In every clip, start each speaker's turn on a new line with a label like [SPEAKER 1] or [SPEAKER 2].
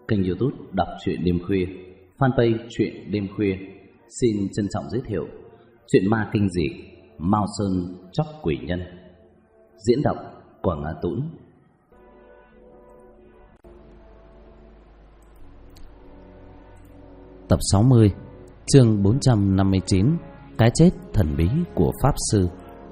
[SPEAKER 1] kênh YouTube Đọc truyện đêm khuya, fanpage truyện đêm khuya. Xin trân trọng giới thiệu truyện ma kinh dị Mao Sơn Chóc Quỷ Nhân. Diễn đọc Quảng Á Tũng. Tập 60, chương 459, cái chết thần bí của Pháp Sư.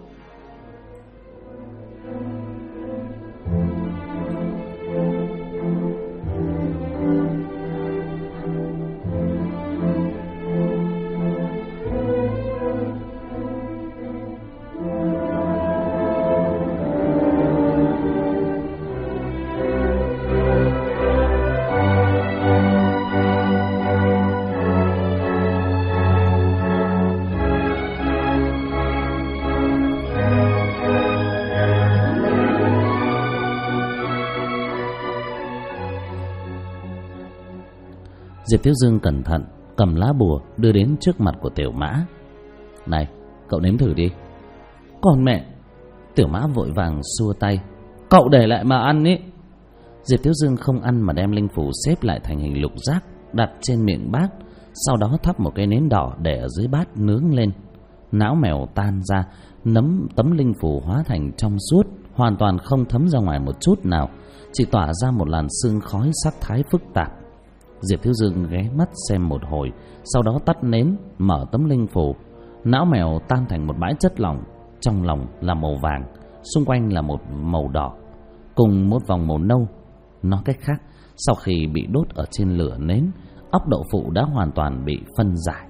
[SPEAKER 1] Diệp Thiếu Dương cẩn thận cầm lá bùa đưa đến trước mặt của Tiểu Mã. Này, cậu nếm thử đi. Còn mẹ! Tiểu Mã vội vàng xua tay. Cậu để lại mà ăn ý. Diệp Thiếu Dương không ăn mà đem linh phủ xếp lại thành hình lục giác, đặt trên miệng bát. Sau đó thắp một cái nến đỏ để ở dưới bát nướng lên. Não mèo tan ra, tấm linh phủ hóa thành trong suốt, hoàn toàn không thấm ra ngoài một chút nào, chỉ tỏa ra một làn sương khói sắc thái phức tạp. Diệp Thiếu Dương ghé mắt xem một hồi, sau đó tắt nến, mở tấm linh phù. Não mèo tan thành một bãi chất lỏng, trong lòng là màu vàng, xung quanh là một màu đỏ, cùng một vòng màu nâu. Nói cách khác, sau khi bị đốt ở trên lửa nến, óc đậu phụ đã hoàn toàn bị phân giải.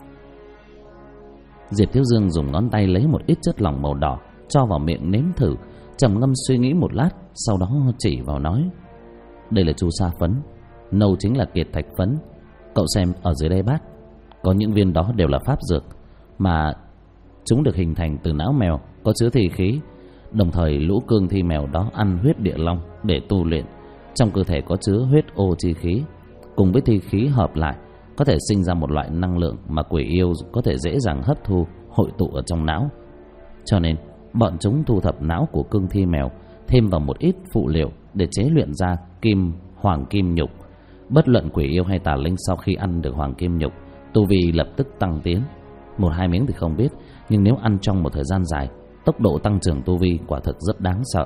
[SPEAKER 1] Diệp Thiếu Dương dùng ngón tay lấy một ít chất lỏng màu đỏ, cho vào miệng nếm thử, trầm ngâm suy nghĩ một lát, sau đó chỉ vào nói: đây là chu sa phấn, nâu chính là kiệt thạch phấn. Cậu xem ở dưới đây bát, có những viên đó đều là pháp dược, mà chúng được hình thành từ não mèo có chứa thi khí. Đồng thời lũ cương thi mèo đó ăn huyết địa long để tu luyện. Trong cơ thể có chứa huyết ô chi khí, cùng với thi khí hợp lại có thể sinh ra một loại năng lượng mà quỷ yêu có thể dễ dàng hấp thu, hội tụ ở trong não. Cho nên bọn chúng thu thập não của cương thi mèo, thêm vào một ít phụ liệu để chế luyện ra hoàng kim nhục. Bất luận quỷ yêu hay tà linh sau khi ăn được hoàng kim nhục, tu vi lập tức tăng tiến. Một hai miếng thì không biết, nhưng nếu ăn trong một thời gian dài, tốc độ tăng trưởng tu vi quả thực rất đáng sợ.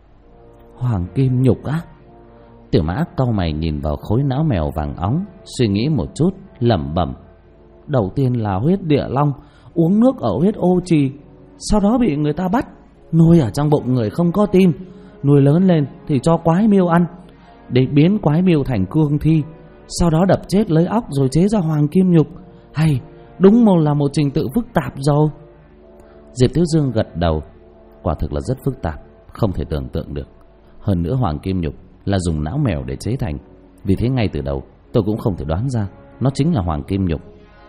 [SPEAKER 1] Hoàng kim nhục á? Tiểu Mã cau mày nhìn vào khối não mèo vàng óng, suy nghĩ một chút, lẩm bẩm: đầu tiên là huyết địa long, uống nước ở huyết ô trì, sau đó bị người ta bắt nuôi ở trong bụng người không có tim, nuôi lớn lên thì cho quái miêu ăn, để biến quái miêu thành cương thi, sau đó đập chết lấy óc rồi chế ra hoàng kim nhục. Hay, đúng là một trình tự phức tạp rồi. Diệp Thiếu Dương gật đầu. Quả thực là rất phức tạp, không thể tưởng tượng được. Hơn nữa hoàng kim nhục là dùng não mèo để chế thành, vì thế ngay từ đầu tôi cũng không thể đoán ra nó chính là hoàng kim nhục.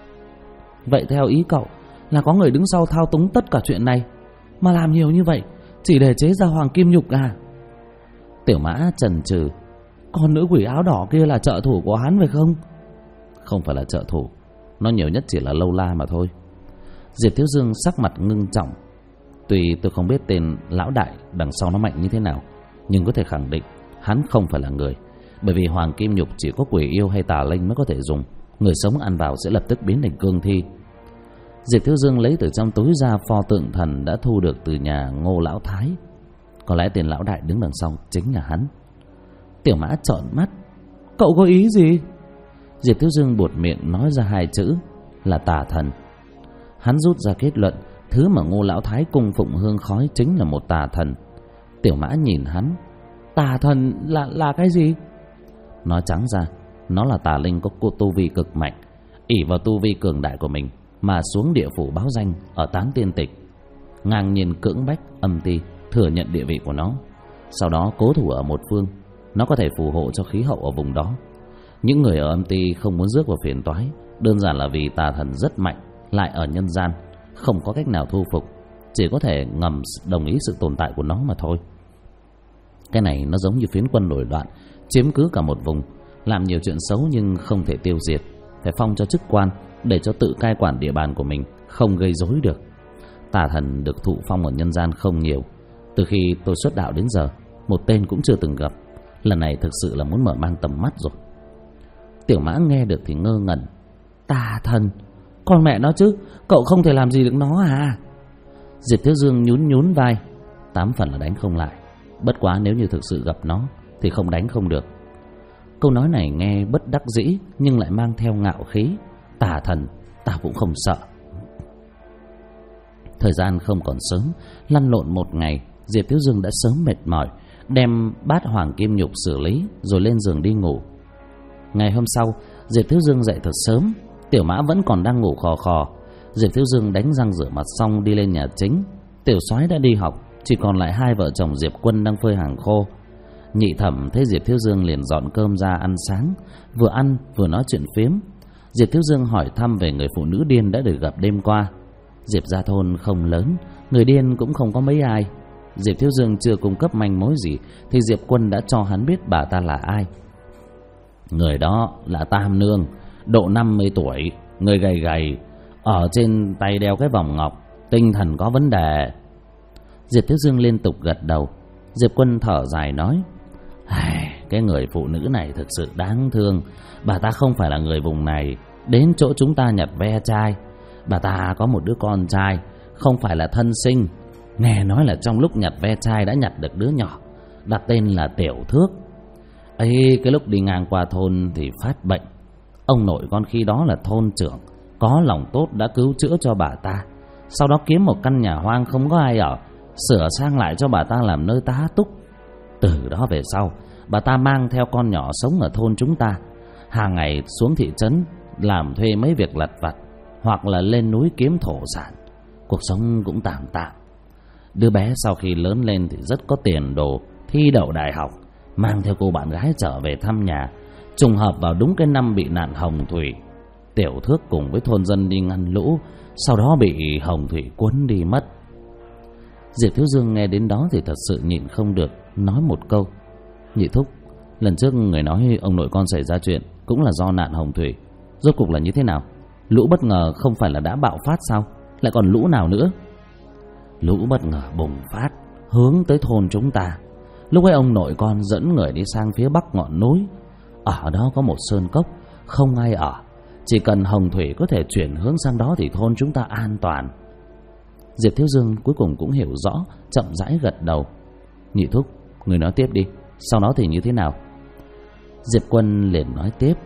[SPEAKER 1] Vậy theo ý cậu là có người đứng sau thao túng tất cả chuyện này, mà làm nhiều như vậy chỉ để chế ra hoàng kim nhục à? Tiểu Mã chần chừ. Con nữ quỷ áo đỏ kia là trợ thủ của hắn phải không? Không phải là trợ thủ, nó nhiều nhất chỉ là lâu la mà thôi. Diệp Thiếu Dương sắc mặt ngưng trọng. Tuy tôi không biết tên lão đại đằng sau nó mạnh như thế nào, nhưng có thể khẳng định hắn không phải là người. Bởi vì hoàng kim nhục chỉ có quỷ yêu hay tà linh mới có thể dùng, người sống ăn vào sẽ lập tức biến thành cương thi. Diệp Thiếu Dương lấy từ trong túi ra pho tượng thần đã thu được từ nhà Ngô Lão Thái. Có lẽ tên lão đại đứng đằng sau chính là hắn. Tiểu Mã trợn mắt. Cậu có ý gì? Diệp Thiếu Dương buột miệng nói ra hai chữ là tà thần. Hắn rút ra kết luận thứ mà Ngô Lão Thái cung phụng hương khói chính là một tà thần. Tiểu Mã nhìn hắn. Tà thần là cái gì? Nói trắng ra, nó là tà linh có tu vi cực mạnh, ỷ vào tu vi cường đại của mình mà xuống địa phủ báo danh ở Tán Tiên Tịch, ngang nhiên cưỡng bách âm ti thừa nhận địa vị của nó, sau đó cố thủ ở một phương. Nó có thể phù hộ cho khí hậu ở vùng đó. Những người ở âm ti không muốn rước vào phiền toái, đơn giản là vì tà thần rất mạnh, lại ở nhân gian, không có cách nào thu phục, chỉ có thể ngầm đồng ý sự tồn tại của nó mà thôi. Cái này nó giống như phiến quân nổi loạn, chiếm cứ cả một vùng, làm nhiều chuyện xấu nhưng không thể tiêu diệt, phải phong cho chức quan để cho tự cai quản địa bàn của mình, không gây rối được. Tà thần được thụ phong ở nhân gian không nhiều. Từ khi tôi xuất đạo đến giờ, một tên cũng chưa từng gặp. Lần này thực sự là muốn mở mang tầm mắt rồi. Tiểu Mã nghe được thì ngơ ngẩn. Tà thần, con mẹ nó chứ, cậu không thể làm gì được nó à? Diệp Thiếu Dương nhún nhún vai. 8 phần là đánh không lại, bất quá nếu như thực sự gặp nó thì không đánh không được. Câu nói này nghe bất đắc dĩ nhưng lại mang theo ngạo khí. Tà thần, ta cũng không sợ. Thời gian không còn sớm, lăn lộn một ngày, Diệp Thiếu Dương đã sớm mệt mỏi, đem bát hoàng kim nhục xử lý rồi lên giường đi ngủ. Ngày hôm sau, Diệp Thiếu Dương dậy thật sớm. Tiểu Mã vẫn còn đang ngủ khò khò. Diệp Thiếu Dương đánh răng rửa mặt xong đi lên nhà chính. Tiểu Soái đã đi học, chỉ còn lại hai vợ chồng Diệp Quân đang phơi hàng khô. Nhị Thẩm thấy Diệp Thiếu Dương liền dọn cơm ra ăn sáng, vừa ăn vừa nói chuyện phiếm. Diệp Thiếu Dương hỏi thăm về người phụ nữ điên đã được gặp đêm qua. Diệp gia thôn không lớn, người điên cũng không có mấy ai. Diệp Thiếu Dương chưa cung cấp manh mối gì thì Diệp Quân đã cho hắn biết bà ta là ai. Người đó là Tam Nương, độ 50 tuổi, người gầy gầy, ở trên tay đeo cái vòng ngọc, tinh thần có vấn đề. Diệp Thiếu Dương liên tục gật đầu. Diệp Quân thở dài nói: cái người phụ nữ này thực sự đáng thương. Bà ta không phải là người vùng này, đến chỗ chúng ta nhặt ve chai. Bà ta có một đứa con trai, không phải là thân sinh. Nghe nói là trong lúc nhặt ve chai đã nhặt được đứa nhỏ, đặt tên là Tiểu Thước. Ấy, cái lúc đi ngang qua thôn thì phát bệnh. Ông nội con khi đó là thôn trưởng, có lòng tốt đã cứu chữa cho bà ta. Sau đó kiếm một căn nhà hoang không có ai ở, sửa sang lại cho bà ta làm nơi tá túc. Từ đó về sau, bà ta mang theo con nhỏ sống ở thôn chúng ta, hàng ngày xuống thị trấn làm thuê mấy việc lặt vặt, hoặc là lên núi kiếm thổ sản. Cuộc sống cũng tạm tạm. Đứa bé sau khi lớn lên thì rất có tiền đồ, thi đậu đại học, mang theo cô bạn gái trở về thăm nhà. Trùng hợp vào đúng cái năm bị nạn hồng thủy, Tiểu Thước cùng với thôn dân đi ngăn lũ, sau đó bị hồng thủy cuốn đi mất. Diệp Thiếu Dương nghe đến đó thì thật sự nhịn không được, nói một câu: Nhị thúc, lần trước người nói ông nội con xảy ra chuyện cũng là do nạn hồng thủy, rốt cuộc là như thế nào? Lũ bất ngờ không phải là đã bạo phát sao? Lại còn lũ nào nữa? Lũ bất ngờ bùng phát hướng tới thôn chúng ta. Lúc ấy ông nội con dẫn người đi sang phía bắc ngọn núi. Ở đó có một sơn cốc, không ai ở. Chỉ cần hồng thủy có thể chuyển hướng sang đó thì thôn chúng ta an toàn. Diệp Thiếu Dương cuối cùng cũng hiểu rõ, chậm rãi gật đầu. Nhị thúc, người nói tiếp đi, sau đó thì như thế nào? Diệp Quân liền nói tiếp: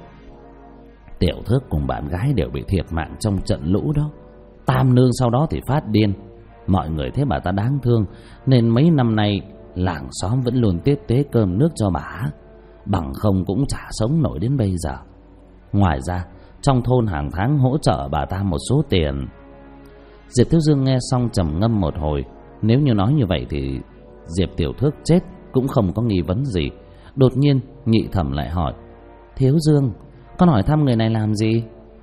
[SPEAKER 1] Tiểu Thước cùng bạn gái đều bị thiệt mạng trong trận lũ đó. Tam Nương sau đó thì phát điên. Mọi người thấy bà ta đáng thương nên mấy năm nay làng xóm vẫn luôn tiếp tế cơm nước cho bà, bằng không cũng chả sống nổi đến bây giờ. Ngoài ra trong thôn hàng tháng hỗ trợ bà ta một số tiền. Diệp Thiếu Dương nghe xong trầm ngâm một hồi. Nếu như nói như vậy thì Diệp Tiểu Thước chết cũng không có nghi vấn gì. Đột nhiên Nhị Thẩm lại hỏi: Thiếu Dương, con hỏi thăm người này làm gì?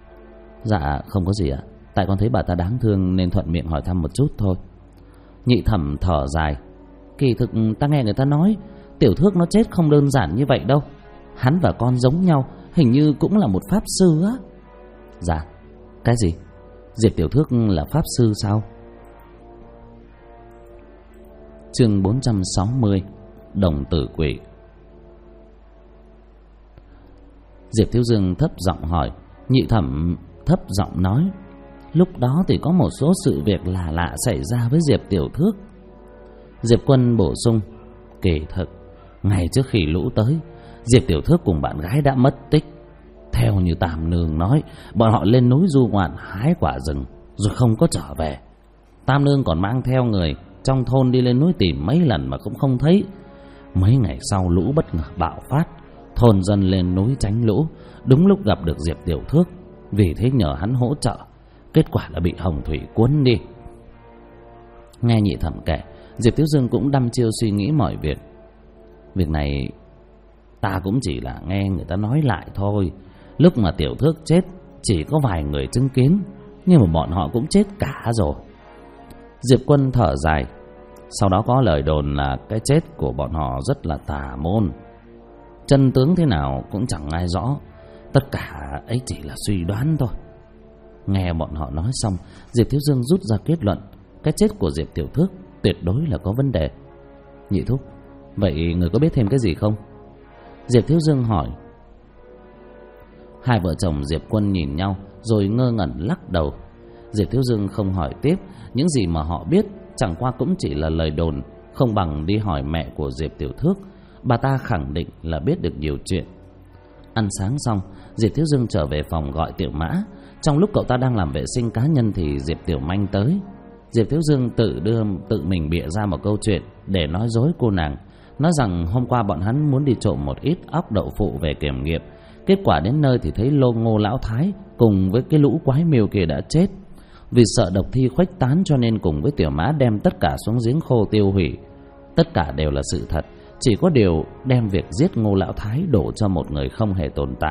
[SPEAKER 1] Dạ không có gì ạ, tại con thấy bà ta đáng thương nên thuận miệng hỏi thăm một chút thôi. Nhị Thẩm thở dài: Kỳ thực ta nghe người ta nói Tiểu Thước nó chết không đơn giản như vậy đâu. Hắn và con giống nhau, hình như cũng là một pháp sư á. Dạ, cái gì? Diệp Tiểu Thước là pháp sư sao? Chương 460: Đồng tử quỷ. Diệp Thiếu Dương thấp giọng hỏi. Nhị Thẩm thấp giọng nói: Lúc đó thì có một số sự việc lạ lạ xảy ra với Diệp Tiểu Thước. Diệp Quân bổ sung: Kỳ thực ngày trước khi lũ tới, Diệp Tiểu Thước cùng bạn gái đã mất tích. Theo như Tam Nương nói, bọn họ lên núi du ngoạn hái quả rừng rồi không có trở về. Tam Nương còn mang theo người trong thôn đi lên núi tìm mấy lần mà cũng không thấy. Mấy ngày sau lũ bất ngờ bạo phát, thôn dân lên núi tránh lũ, đúng lúc gặp được Diệp Tiểu Thước, vì thế nhờ hắn hỗ trợ. Kết quả là bị hồng thủy cuốn đi. Nghe Nhị Thẩm kể, Diệp Thiếu Dương cũng đăm chiêu suy nghĩ mọi việc. Việc này ta cũng chỉ là nghe người ta nói lại thôi. Lúc mà Tiểu Thước chết chỉ có vài người chứng kiến, nhưng mà bọn họ cũng chết cả rồi. Diệp Quân thở dài. Sau đó có lời đồn là cái chết của bọn họ rất là tà môn. Chân tướng thế nào cũng chẳng ai rõ. Tất cả ấy chỉ là suy đoán thôi. Nghe bọn họ nói xong, Diệp Thiếu Dương rút ra kết luận: cái chết của Diệp Tiểu Thước tuyệt đối là có vấn đề. Nhị thúc, vậy người có biết thêm cái gì không? Diệp Thiếu Dương hỏi. Hai vợ chồng Diệp Quân nhìn nhau rồi ngơ ngẩn lắc đầu. Diệp Thiếu Dương không hỏi tiếp. Những gì mà họ biết chẳng qua cũng chỉ là lời đồn, không bằng đi hỏi mẹ của Diệp Tiểu Thước. Bà ta khẳng định là biết được nhiều chuyện. Ăn sáng xong, Diệp Thiếu Dương trở về phòng gọi Tiểu Mã. Trong lúc cậu ta đang làm vệ sinh cá nhân thì Diệp Tiểu Manh tới. Diệp Thiếu Dương tự mình bịa ra một câu chuyện để nói dối cô nàng, nói rằng hôm qua bọn hắn muốn đi trộm một ít óc đậu phụ về kiểm nghiệm. Kết quả đến nơi thì thấy lô Ngô lão thái cùng với cái lũ quái miêu kia đã chết. Vì sợ độc thi khuếch tán cho nên cùng với Tiểu Mã đem tất cả xuống giếng khô tiêu hủy. Tất cả đều là sự thật, chỉ có điều đem việc giết Ngô lão thái đổ cho một người không hề tồn tại.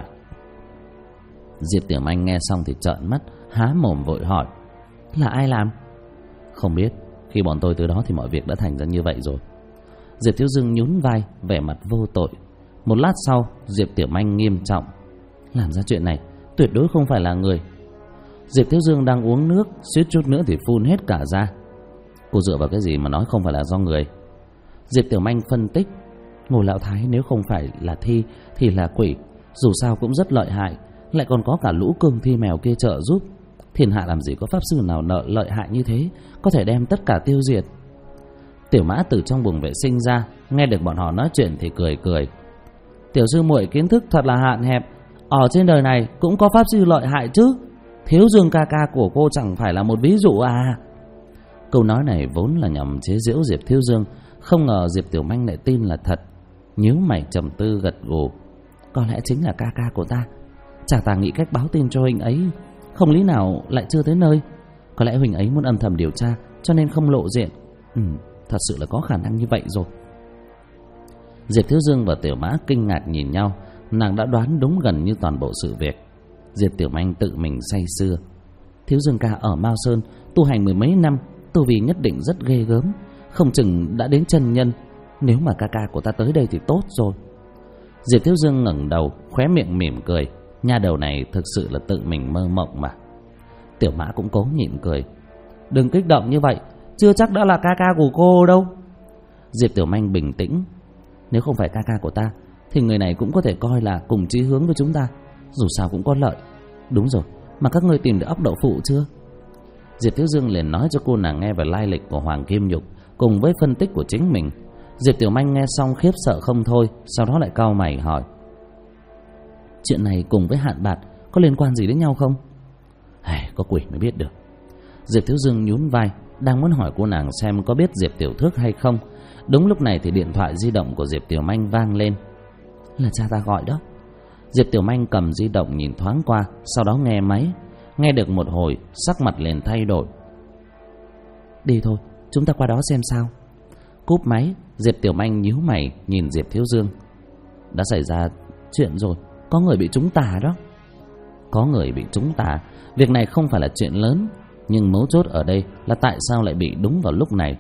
[SPEAKER 1] Diệp Tiểu Manh nghe xong thì trợn mắt, há mồm vội hỏi: là ai làm? Không biết, khi bọn tôi từ đó thì mọi việc đã thành ra như vậy rồi. Diệp Thiếu Dương nhún vai, vẻ mặt vô tội. Một lát sau, Diệp Tiểu Manh nghiêm trọng: làm ra chuyện này tuyệt đối không phải là người. Diệp Thiếu Dương đang uống nước, suýt chút nữa thì phun hết cả ra. Cô dựa vào cái gì mà nói không phải là do người? Diệp Tiểu Manh phân tích: Ngô lão thái nếu không phải là thi thì là quỷ, dù sao cũng rất lợi hại, lại còn có cả lũ cương thi mèo kia trợ giúp. Thiên hạ làm gì có pháp sư nào lợi hại như thế, có thể đem tất cả tiêu diệt. Tiểu Mã từ trong buồng vệ sinh ra, nghe được bọn họ nói chuyện thì cười cười: tiểu sư muội kiến thức thật là hạn hẹp, ở trên đời này cũng có pháp sư lợi hại chứ. Thiếu Dương ca ca của cô chẳng phải là một ví dụ à? Câu nói này vốn là nhằm chế giễu Diệp Thiếu Dương, không ngờ Diệp Tiểu Manh lại tin là thật. Nhíu mày trầm tư gật gù: có lẽ chính là ca ca của ta. Chả ta nghĩ cách báo tin cho huynh ấy, không lý nào lại chưa tới nơi. Có lẽ huynh ấy muốn âm thầm điều tra cho nên không lộ diện. Thật sự là có khả năng như vậy rồi. Diệp Thiếu Dương và Tiểu Mã kinh ngạc nhìn nhau. Nàng đã đoán đúng gần như toàn bộ sự việc. Diệp Tiểu Manh tự mình say sưa: Thiếu Dương ca ở Mao Sơn tu hành mười mấy năm, tu vi nhất định rất ghê gớm, không chừng đã đến chân nhân. Nếu mà ca ca của ta tới đây thì tốt rồi. Diệp Thiếu Dương ngẩng đầu, khóe miệng mỉm cười. Nha đầu này thực sự là tự mình mơ mộng mà. Tiểu Mã cũng cố nhịn cười: đừng kích động như vậy, chưa chắc đã là ca ca của cô đâu. Diệp Tiểu Manh bình tĩnh: nếu không phải ca ca của ta thì người này cũng có thể coi là cùng chí hướng với chúng ta, dù sao cũng có lợi. Đúng rồi, mà các ngươi tìm được óc đậu phụ chưa? Diệp Thiếu Dương liền nói cho cô nàng nghe về lai lịch của Hoàng Kim Nhục cùng với phân tích của chính mình. Diệp Tiểu Manh nghe xong khiếp sợ không thôi, sau đó lại cau mày hỏi: chuyện này cùng với Hạn Bạt có liên quan gì đến nhau không? Có quỷ mới biết được. Diệp Thiếu Dương nhún vai, đang muốn hỏi cô nàng xem có biết Diệp Tiểu Thước hay không. Đúng lúc này thì điện thoại di động của Diệp Tiểu Manh vang lên. Là cha ta gọi đó. Diệp Tiểu Manh cầm di động nhìn thoáng qua, sau đó nghe máy. Nghe được một hồi, sắc mặt liền thay đổi. Đi thôi, chúng ta qua đó xem sao. Cúp máy, Diệp Tiểu Manh nhíu mày nhìn Diệp Thiếu Dương: đã xảy ra chuyện rồi, có người bị trúng tà đó. Có người bị trúng tà, việc này không phải là chuyện lớn, nhưng mấu chốt ở đây là tại sao lại bị đúng vào lúc này.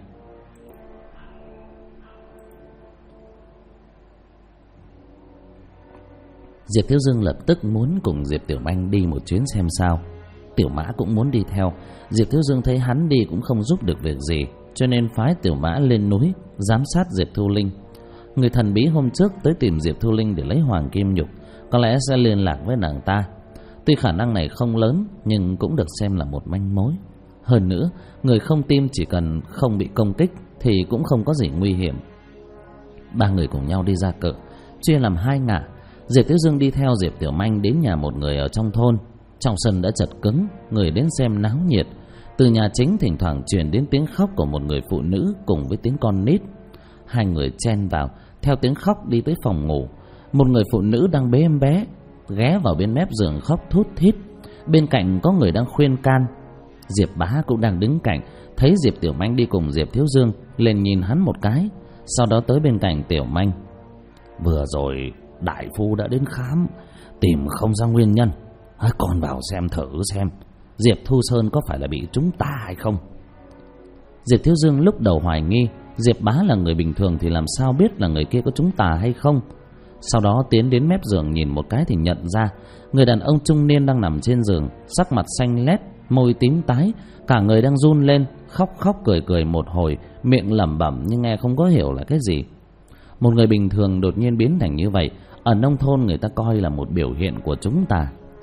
[SPEAKER 1] Diệp Thiếu Dương lập tức muốn cùng Diệp Tiểu Manh đi một chuyến xem sao. Tiểu Mã cũng muốn đi theo. Diệp Thiếu Dương thấy hắn đi cũng không giúp được việc gì, cho nên phái Tiểu Mã lên núi giám sát Diệp Thu Linh. Người thần bí hôm trước tới tìm Diệp Thu Linh để lấy Hoàng Kim Nhục, có lẽ sẽ liên lạc với nàng ta. Tuy khả năng này không lớn, nhưng cũng được xem là một manh mối. Hơn nữa, người không tin chỉ cần không bị công kích thì cũng không có gì nguy hiểm. Ba người cùng nhau đi ra cự, chia làm hai ngả. Diệp Thiếu Dương đi theo Diệp Tiểu Manh đến nhà một người ở trong thôn. Trong sân đã chật cứng, người đến xem náo nhiệt. Từ nhà chính thỉnh thoảng truyền đến tiếng khóc của một người phụ nữ cùng với tiếng con nít. Hai người chen vào, theo tiếng khóc đi tới phòng ngủ. Một người phụ nữ đang bế em bé, ghé vào bên mép giường khóc thút thít. Bên cạnh có người đang khuyên can. Diệp Bá cũng đang đứng cạnh, thấy Diệp Tiểu Manh đi cùng Diệp Thiếu Dương, liền nhìn hắn một cái, sau đó tới bên cạnh Tiểu Manh. Vừa rồi đại phu đã đến khám, tìm không ra nguyên nhân. Con vào xem thử xem Diệp Thu Sơn có phải là bị trúng tà hay không. Diệp Thiếu Dương lúc đầu hoài nghi Diệp Bá là người bình thường thì làm sao biết là người kia có trúng tà hay không. Sau đó tiến đến mép giường nhìn một cái thì nhận ra người đàn ông trung niên đang nằm trên giường, sắc mặt xanh lét, môi tím tái, cả người đang run lên, khóc khóc cười cười một hồi, miệng lẩm bẩm nhưng nghe không có hiểu là cái gì. Một người bình thường đột nhiên biến thành như vậy, ở nông thôn người ta coi là một biểu hiện của chúng tà.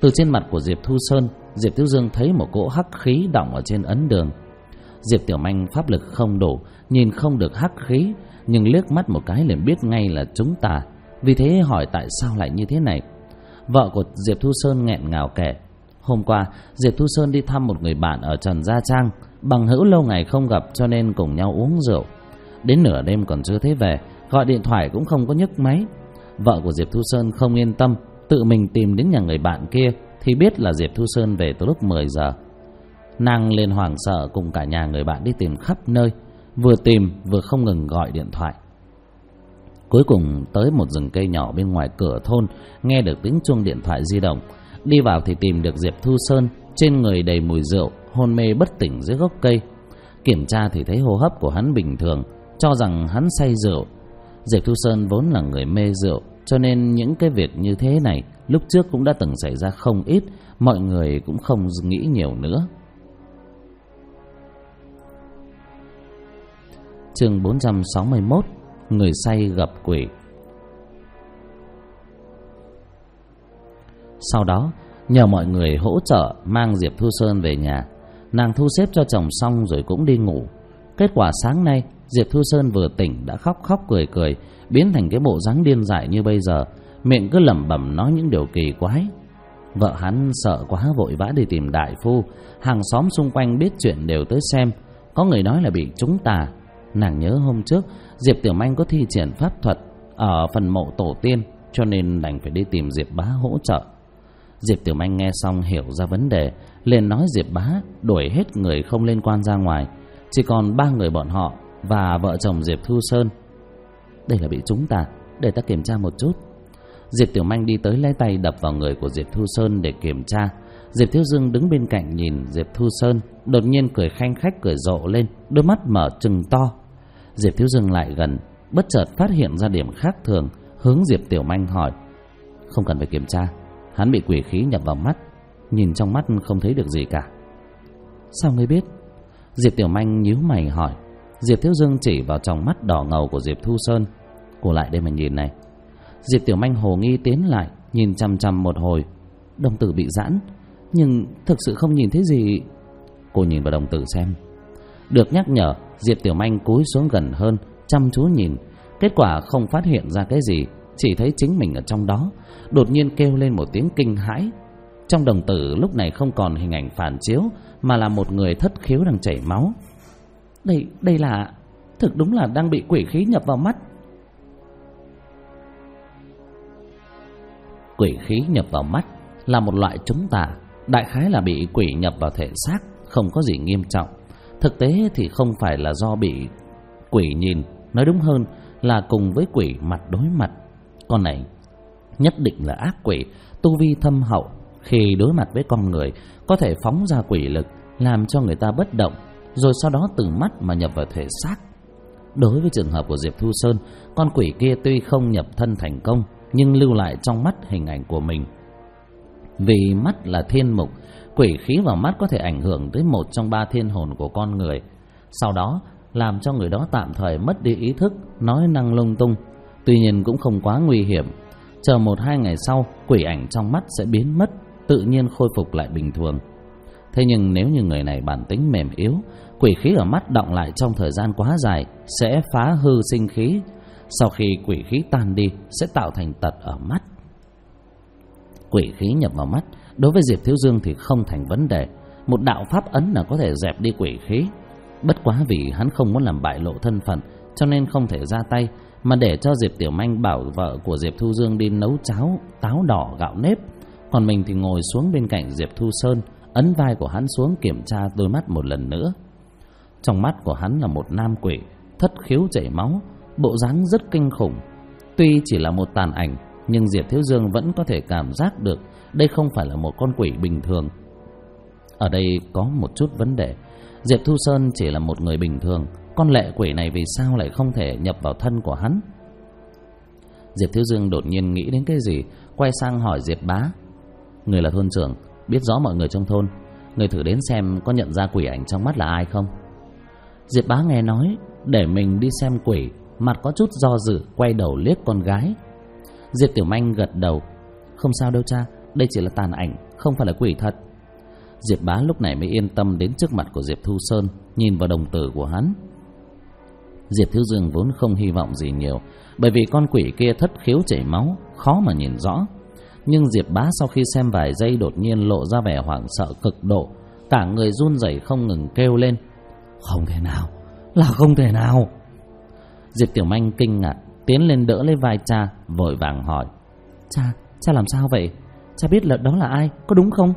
[SPEAKER 1] Từ trên mặt của Diệp Thu Sơn, Diệp Thiếu Dương thấy một cỗ hắc khí đọng ở trên ấn đường. Diệp Tiểu Manh pháp lực không đủ, nhìn không được hắc khí, nhưng liếc mắt một cái liền biết ngay là chúng ta. Vì thế hỏi tại sao lại như thế này. Vợ của Diệp Thu Sơn nghẹn ngào kể, hôm qua Diệp Thu Sơn đi thăm một người bạn ở Trần Gia Trang, bằng hữu lâu ngày không gặp cho nên cùng nhau uống rượu. Đến nửa đêm còn chưa thấy về, gọi điện thoại cũng không có nhấc máy. Vợ của Diệp Thu Sơn không yên tâm, tự mình tìm đến nhà người bạn kia thì biết là Diệp Thu Sơn về từ lúc 10 giờ. Nàng liền hoảng sợ cùng cả nhà người bạn đi tìm khắp nơi, vừa tìm vừa không ngừng gọi điện thoại. Cuối cùng tới một rừng cây nhỏ bên ngoài cửa thôn, nghe được tiếng chuông điện thoại di động. Đi vào thì tìm được Diệp Thu Sơn, trên người đầy mùi rượu, hôn mê bất tỉnh dưới gốc cây. Kiểm tra thì thấy hô hấp của hắn bình thường, cho rằng hắn say rượu. Diệp Thu Sơn vốn là người mê rượu, cho nên những cái việc như thế này lúc trước cũng đã từng xảy ra không ít, mọi người cũng không nghĩ nhiều nữa. Chương 461: Người say gặp quỷ. Sau đó nhờ mọi người hỗ trợ mang Diệp Thu Sơn về nhà. Nàng thu xếp cho chồng xong rồi cũng đi ngủ. Kết quả sáng nay Diệp Thu Sơn vừa tỉnh đã khóc khóc cười cười, biến thành cái bộ dáng điên dại như bây giờ, miệng cứ lẩm bẩm nói những điều kỳ quái. Vợ hắn sợ quá vội vã đi tìm đại phu. Hàng xóm xung quanh biết chuyện đều tới xem. Có người nói là bị trúng tà. Nàng nhớ hôm trước Diệp Tiểu Manh có thi triển pháp thuật ở phần mộ tổ tiên, cho nên đành phải đi tìm Diệp Bá hỗ trợ. Diệp Tiểu Manh nghe xong hiểu ra vấn đề, liền nói Diệp Bá đuổi hết người không liên quan ra ngoài, chỉ còn 3 người bọn họ và vợ chồng Diệp Thu Sơn. Đây là bị trúng tà, để ta kiểm tra một chút. Diệp Tiểu Manh đi tới lấy tay đập vào người của Diệp Thu Sơn để kiểm tra. Diệp Thiếu Dương đứng bên cạnh nhìn Diệp Thu Sơn, đột nhiên cười khanh khách cười rộ lên, đôi mắt mở trừng to. Diệp Thiếu Dương lại gần, bất chợt phát hiện ra điểm khác thường, hướng Diệp Tiểu Manh hỏi: Không cần phải kiểm tra, hắn bị quỷ khí nhập vào mắt, nhìn trong mắt không thấy được gì cả. Sao ngươi biết? Diệp Tiểu Manh nhíu mày hỏi. Diệp Thiếu Dương chỉ vào tròng mắt đỏ ngầu của Diệp Thu Sơn. Cô lại đây mà nhìn này. Diệp Tiểu Manh hồ nghi tiến lại, nhìn chằm chằm một hồi. Đồng tử bị giãn, nhưng thực sự không nhìn thấy gì. Cô nhìn vào đồng tử xem. Được nhắc nhở, Diệp Tiểu Manh cúi xuống gần hơn, chăm chú nhìn. Kết quả không phát hiện ra cái gì, chỉ thấy chính mình ở trong đó. Đột nhiên kêu lên một tiếng kinh hãi. Trong đồng tử lúc này không còn hình ảnh phản chiếu, mà là một người thất khiếu đang chảy máu. Đây là... thực đúng là đang bị quỷ khí nhập vào mắt. Quỷ khí nhập vào mắt là một loại trúng tà, đại khái là bị quỷ nhập vào thể xác, không có gì nghiêm trọng. Thực tế thì không phải là do bị quỷ nhìn, nói đúng hơn là cùng với quỷ mặt đối mặt. Con này nhất định là ác quỷ, tu vi thâm hậu, khi đối mặt với con người có thể phóng ra quỷ lực, làm cho người ta bất động, rồi sau đó từ mắt mà nhập vào thể xác. Đối với trường hợp của Diệp Thu Sơn, con quỷ kia tuy không nhập thân thành công, nhưng lưu lại trong mắt hình ảnh của mình. Vì mắt là thiên mục, quỷ khí vào mắt có thể ảnh hưởng tới một trong 3 thiên hồn của con người, sau đó làm cho người đó tạm thời mất đi ý thức, nói năng lung tung. Tuy nhiên cũng không quá nguy hiểm. Chờ 1-2 ngày sau, quỷ ảnh trong mắt sẽ biến mất, tự nhiên khôi phục lại bình thường. Thế nhưng nếu như người này bản tính mềm yếu, quỷ khí ở mắt đọng lại trong thời gian quá dài sẽ phá hư sinh khí. Sau khi quỷ khí tan đi sẽ tạo thành tật ở mắt. Quỷ khí nhập vào mắt đối với Diệp Thiếu Dương thì không thành vấn đề, một đạo pháp ấn là có thể dẹp đi quỷ khí. Bất quá vì hắn không muốn làm bại lộ thân phận, cho nên không thể ra tay, mà để cho Diệp Tiểu Manh bảo vợ của Diệp Thu Dương đi nấu cháo táo đỏ gạo nếp. Còn mình thì ngồi xuống bên cạnh Diệp Thu Sơn, ấn vai của hắn xuống kiểm tra đôi mắt một lần nữa. Trong mắt của hắn là một nam quỷ, thất khiếu chảy máu, bộ dáng rất kinh khủng. Tuy chỉ là một tàn ảnh, nhưng Diệp Thiếu Dương vẫn có thể cảm giác được đây không phải là một con quỷ bình thường. Ở đây có một chút vấn đề. Diệp Thu Sơn chỉ là một người bình thường, con lệ quỷ này vì sao lại không thể nhập vào thân của hắn? Diệp Thiếu Dương đột nhiên nghĩ đến cái gì, quay sang hỏi Diệp Bá. Người là thôn trưởng, biết rõ mọi người trong thôn, người thử đến xem có nhận ra quỷ ảnh trong mắt là ai không? Diệp Bá nghe nói để mình đi xem quỷ, mặt có chút do dự, quay đầu liếc con gái. Diệp Tiểu Manh gật đầu. Không sao đâu cha, đây chỉ là tàn ảnh, không phải là quỷ thật. Diệp Bá lúc này mới yên tâm đến trước mặt của Diệp Thu Sơn, nhìn vào đồng tử của hắn. Diệp Thiếu Dương vốn không hy vọng gì nhiều, bởi vì con quỷ kia thất khiếu chảy máu, khó mà nhìn rõ. Nhưng Diệp Bá sau khi xem vài giây đột nhiên lộ ra vẻ hoảng sợ cực độ, cả người run rẩy không ngừng kêu lên: "Không thể nào, là không thể nào!" Diệp Tiểu Manh kinh ngạc tiến lên đỡ lấy vai cha, vội vàng hỏi: Cha làm sao vậy? Cha biết là đó là ai, có đúng không?"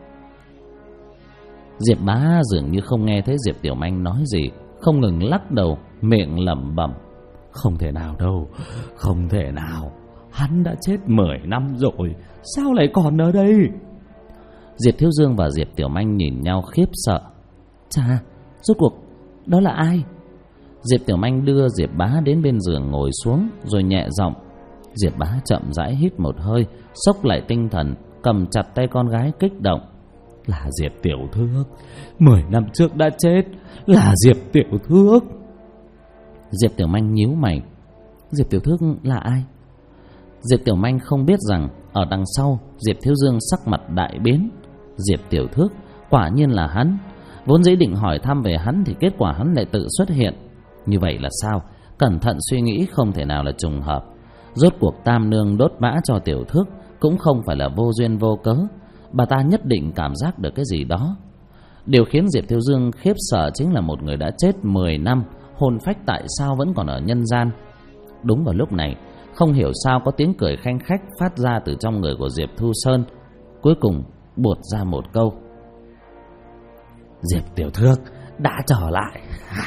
[SPEAKER 1] Diệp Bá dường như không nghe thấy Diệp Tiểu Manh nói gì, không ngừng lắc đầu, miệng lẩm bẩm: "Không thể nào đâu, không thể nào. Hắn đã chết 10 năm rồi, sao lại còn ở đây?" Diệp Thiếu Dương và Diệp Tiểu Manh nhìn nhau khiếp sợ. "Cha, rốt cuộc đó là ai?" Diệp Tiểu Manh đưa Diệp Bá đến bên giường ngồi xuống, rồi nhẹ giọng. Diệp Bá chậm rãi hít một hơi, xốc lại tinh thần, cầm chặt tay con gái kích động: "Là Diệp Tiểu Thước, 10 năm trước đã chết, là Diệp Tiểu Thước." Diệp Tiểu Manh nhíu mày: "Diệp Tiểu Thước là ai?" Diệp Tiểu Manh không biết rằng ở đằng sau Diệp Thiếu Dương sắc mặt đại biến. Diệp Tiểu Thước quả nhiên là hắn. Vốn dĩ định hỏi thăm về hắn thì kết quả hắn lại tự xuất hiện. Như vậy là sao? Cẩn thận suy nghĩ không thể nào là trùng hợp. Rốt cuộc Tam Nương đốt mã cho Tiểu Thước cũng không phải là vô duyên vô cớ. Bà ta nhất định cảm giác được cái gì đó. Điều khiến Diệp Thiếu Dương khiếp sợ chính là một người đã chết 10 năm, hồn phách tại sao vẫn còn ở nhân gian. Đúng vào lúc này, không hiểu sao có tiếng cười khanh khách phát ra từ trong người của Diệp Thu Sơn, cuối cùng buột ra một câu: "Diệp Tiểu Thước đã trở lại."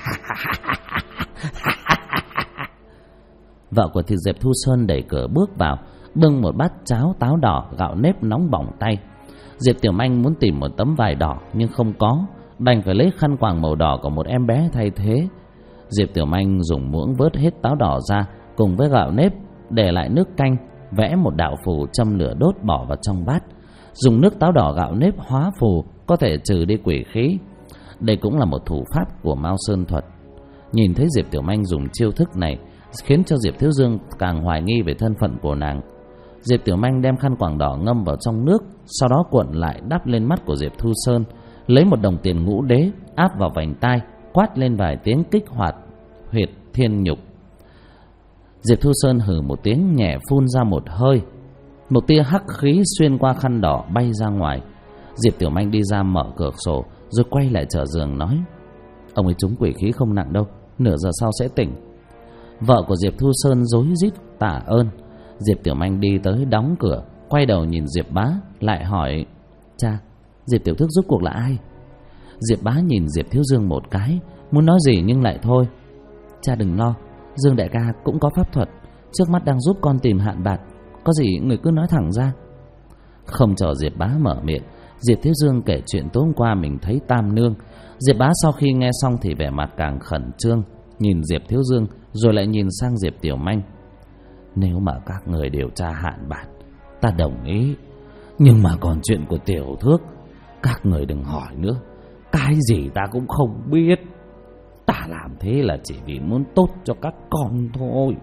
[SPEAKER 1] Vợ của Diệp Thu Sơn đẩy cửa bước vào, bưng một bát cháo táo đỏ gạo nếp nóng bỏng tay. Diệp Tiểu Manh muốn tìm một tấm vải đỏ nhưng không có, đành phải lấy khăn quàng màu đỏ của một em bé thay thế. Diệp Tiểu Manh dùng muỗng vớt hết táo đỏ ra cùng với gạo nếp, để lại nước canh, vẽ một đạo phù châm lửa đốt bỏ vào trong bát. Dùng nước táo đỏ gạo nếp hóa phù có thể trừ đi quỷ khí. Đây cũng là một thủ pháp của Mao Sơn thuật. Nhìn thấy Diệp Tiểu Manh dùng chiêu thức này, khiến cho Diệp Thiếu Dương càng hoài nghi về thân phận của nàng. Diệp Tiểu Manh đem khăn quàng đỏ ngâm vào trong nước, sau đó cuộn lại đắp lên mắt của Diệp Thu Sơn, lấy một đồng tiền ngũ đế áp vào vành tai, quát lên vài tiếng kích hoạt huyệt thiên nhục. Diệp Thu Sơn hừ một tiếng nhẹ phun ra một hơi, một tia hắc khí xuyên qua khăn đỏ bay ra ngoài. Diệp Tiểu Manh đi ra mở cửa sổ, rồi quay lại trở giường nói: "Ông ấy trúng quỷ khí không nặng đâu, nửa giờ sau sẽ tỉnh." Vợ của Diệp Thu Sơn rối rít tạ ơn. Diệp Tiểu Manh đi tới đóng cửa, quay đầu nhìn Diệp Bá, lại hỏi: "Cha, Diệp Tiểu Thước rốt cuộc là ai?" Diệp Bá nhìn Diệp Thiếu Dương một cái, muốn nói gì nhưng lại thôi. "Cha đừng lo, Dương đại ca cũng có pháp thuật, trước mắt đang giúp con tìm Hạn Bạt, có gì người cứ nói thẳng ra." Không chờ Diệp Bá mở miệng, Diệp Thiếu Dương kể chuyện tối hôm qua mình thấy Tam Nương. Diệp Bá sau khi nghe xong thì vẻ mặt càng khẩn trương, nhìn Diệp Thiếu Dương rồi lại nhìn sang Diệp Tiểu Manh: "Nếu mà các người điều tra Hạn Bạt, ta đồng ý. Nhưng mà còn chuyện của Tiểu Thước, các người đừng hỏi nữa. Cái gì ta cũng không biết. Ta làm thế là chỉ vì muốn tốt cho các con thôi."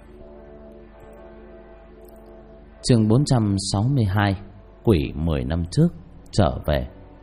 [SPEAKER 1] Chương 462: Quỷ 10 năm trước trở về.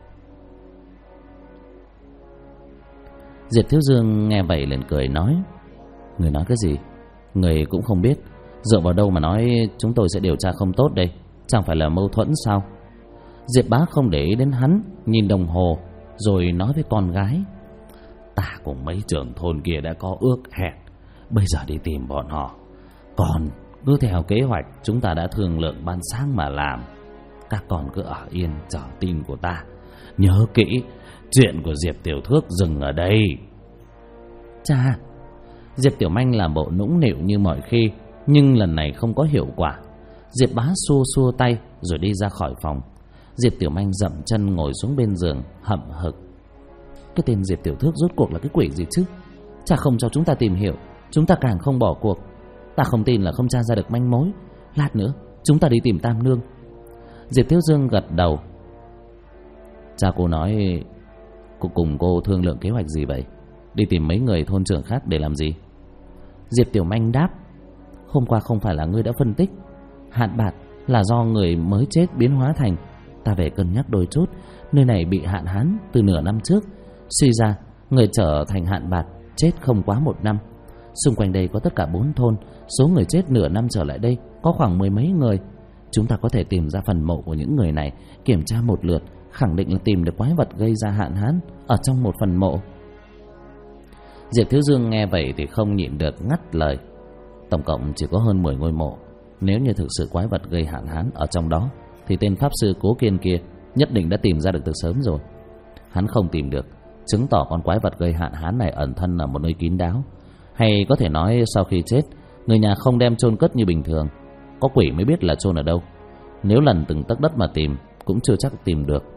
[SPEAKER 1] Diệp Thiếu Dương nghe vậy liền cười nói: "Người nói cái gì? Người cũng không biết. Dựa vào đâu mà nói chúng tôi sẽ điều tra không tốt đây? Chẳng phải là mâu thuẫn sao?" Diệp Bá không để ý đến hắn, nhìn đồng hồ rồi nói với con gái: "Ta cùng mấy trưởng thôn kia đã có ước hẹn, bây giờ đi tìm bọn họ. Còn cứ theo kế hoạch chúng ta đã thương lượng ban sáng mà làm. Các con cứ ở yên chờ tin của ta. Nhớ kỹ, chuyện của Diệp Tiểu Thước dừng ở đây." "Cha." Diệp Tiểu Manh làm bộ nũng nịu như mọi khi, nhưng lần này không có hiệu quả. Diệp Bá xua xua tay rồi đi ra khỏi phòng. Diệp Tiểu Manh dậm chân ngồi xuống bên giường hậm hực: "Cái tên Diệp Tiểu Thước rốt cuộc là cái quỷ gì chứ? Cha không cho chúng ta tìm hiểu, chúng ta càng không bỏ cuộc. Ta không tin là không tra ra được manh mối. Lát nữa chúng ta đi tìm Tam Nương." Diệp Thiếu Dương gật đầu: "Cha cô nói cô cùng cô thương lượng kế hoạch gì vậy? Đi tìm mấy người thôn trưởng khác để làm gì?" Diệp Tiểu Manh đáp: "Hôm qua không phải là ngươi đã phân tích Hạn Bạt là do người mới chết biến hóa thành, Ta về cân nhắc đôi chút. Nơi này bị hạn hán từ nửa năm trước. Suy ra người trở thành hạn bạt chết không quá 1 năm. Xung quanh đây có tất cả 4 thôn. Số người chết nửa năm trở lại đây có khoảng 10 mấy người. Chúng ta có thể tìm ra phần mộ của những người này, kiểm tra một lượt, khẳng định là tìm được quái vật gây ra hạn hán ở trong một phần mộ. Diệp Thiếu Dương nghe vậy thì không nhịn được ngắt lời. Tổng cộng chỉ có hơn 10 ngôi mộ. Nếu như thực sự quái vật gây hạn hán ở trong đó thì tên pháp sư Cố Kiên kia nhất định đã tìm ra được từ sớm rồi. Hắn không tìm được, chứng tỏ con quái vật gây hạn hán này ẩn thân ở một nơi kín đáo. Hay có thể nói sau khi chết, người nhà không đem chôn cất như bình thường. Có quỷ mới biết là chôn ở đâu. Nếu lần từng tấc đất mà tìm cũng chưa chắc tìm được.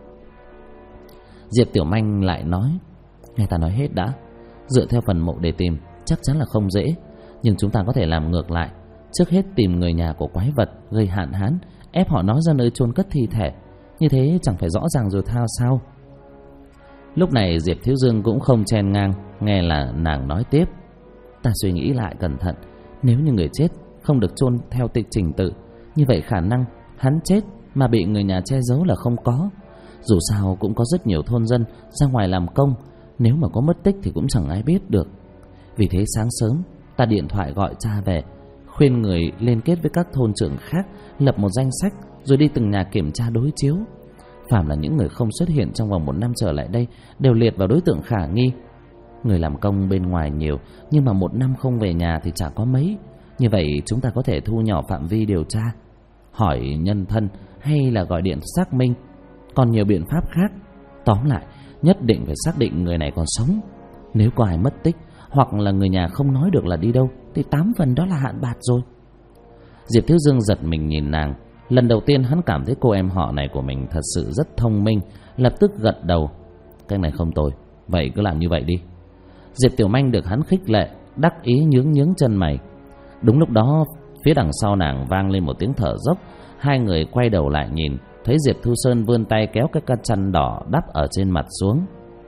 [SPEAKER 1] Diệp Tiểu Manh lại nói, nghe ta nói hết đã. Dựa theo phần mộ để tìm chắc chắn là không dễ, nhưng chúng ta có thể làm ngược lại. Trước hết tìm người nhà của quái vật gây hạn hán, ép họ nói ra nơi chôn cất thi thể. Như thế chẳng phải rõ ràng rồi thao sao? Lúc này Diệp Thiếu Dương cũng không chen ngang, nghe là nàng nói tiếp. Ta suy nghĩ lại cẩn thận, nếu như người chết không được chôn theo trình tự, như vậy khả năng hắn chết mà bị người nhà che giấu là không có. Dù sao cũng có rất nhiều thôn dân ra ngoài làm công, nếu mà có mất tích thì cũng chẳng ai biết được. Vì thế sáng sớm ta điện thoại gọi cha về, khuyên người liên kết với các thôn trưởng khác, lập một danh sách rồi đi từng nhà kiểm tra đối chiếu. Phàm là những người không xuất hiện trong vòng 1 năm trở lại đây đều liệt vào đối tượng khả nghi. Người làm công bên ngoài nhiều, nhưng mà 1 năm không về nhà thì chả có mấy. Như vậy chúng ta có thể thu nhỏ phạm vi điều tra, hỏi nhân thân hay là gọi điện xác minh. Còn nhiều biện pháp khác. Tóm lại nhất định phải xác định người này còn sống. Nếu có ai mất tích hoặc là người nhà không nói được là đi đâu thì 8 phần đó là hạn bạt rồi. Diệp Thiếu Dương giật mình nhìn nàng. Lần đầu tiên hắn cảm thấy cô em họ này của mình thật sự rất thông minh, lập tức gật đầu. Cái này không tồi, vậy cứ làm như vậy đi. Diệp Tiểu Manh được hắn khích lệ, đắc ý nhướng chân mày. Đúng lúc đó phía đằng sau nàng vang lên một tiếng thở dốc. Hai người quay đầu lại nhìn, thấy Diệp Thu Sơn vươn tay kéo cái căn chăn đỏ đắp ở trên mặt xuống.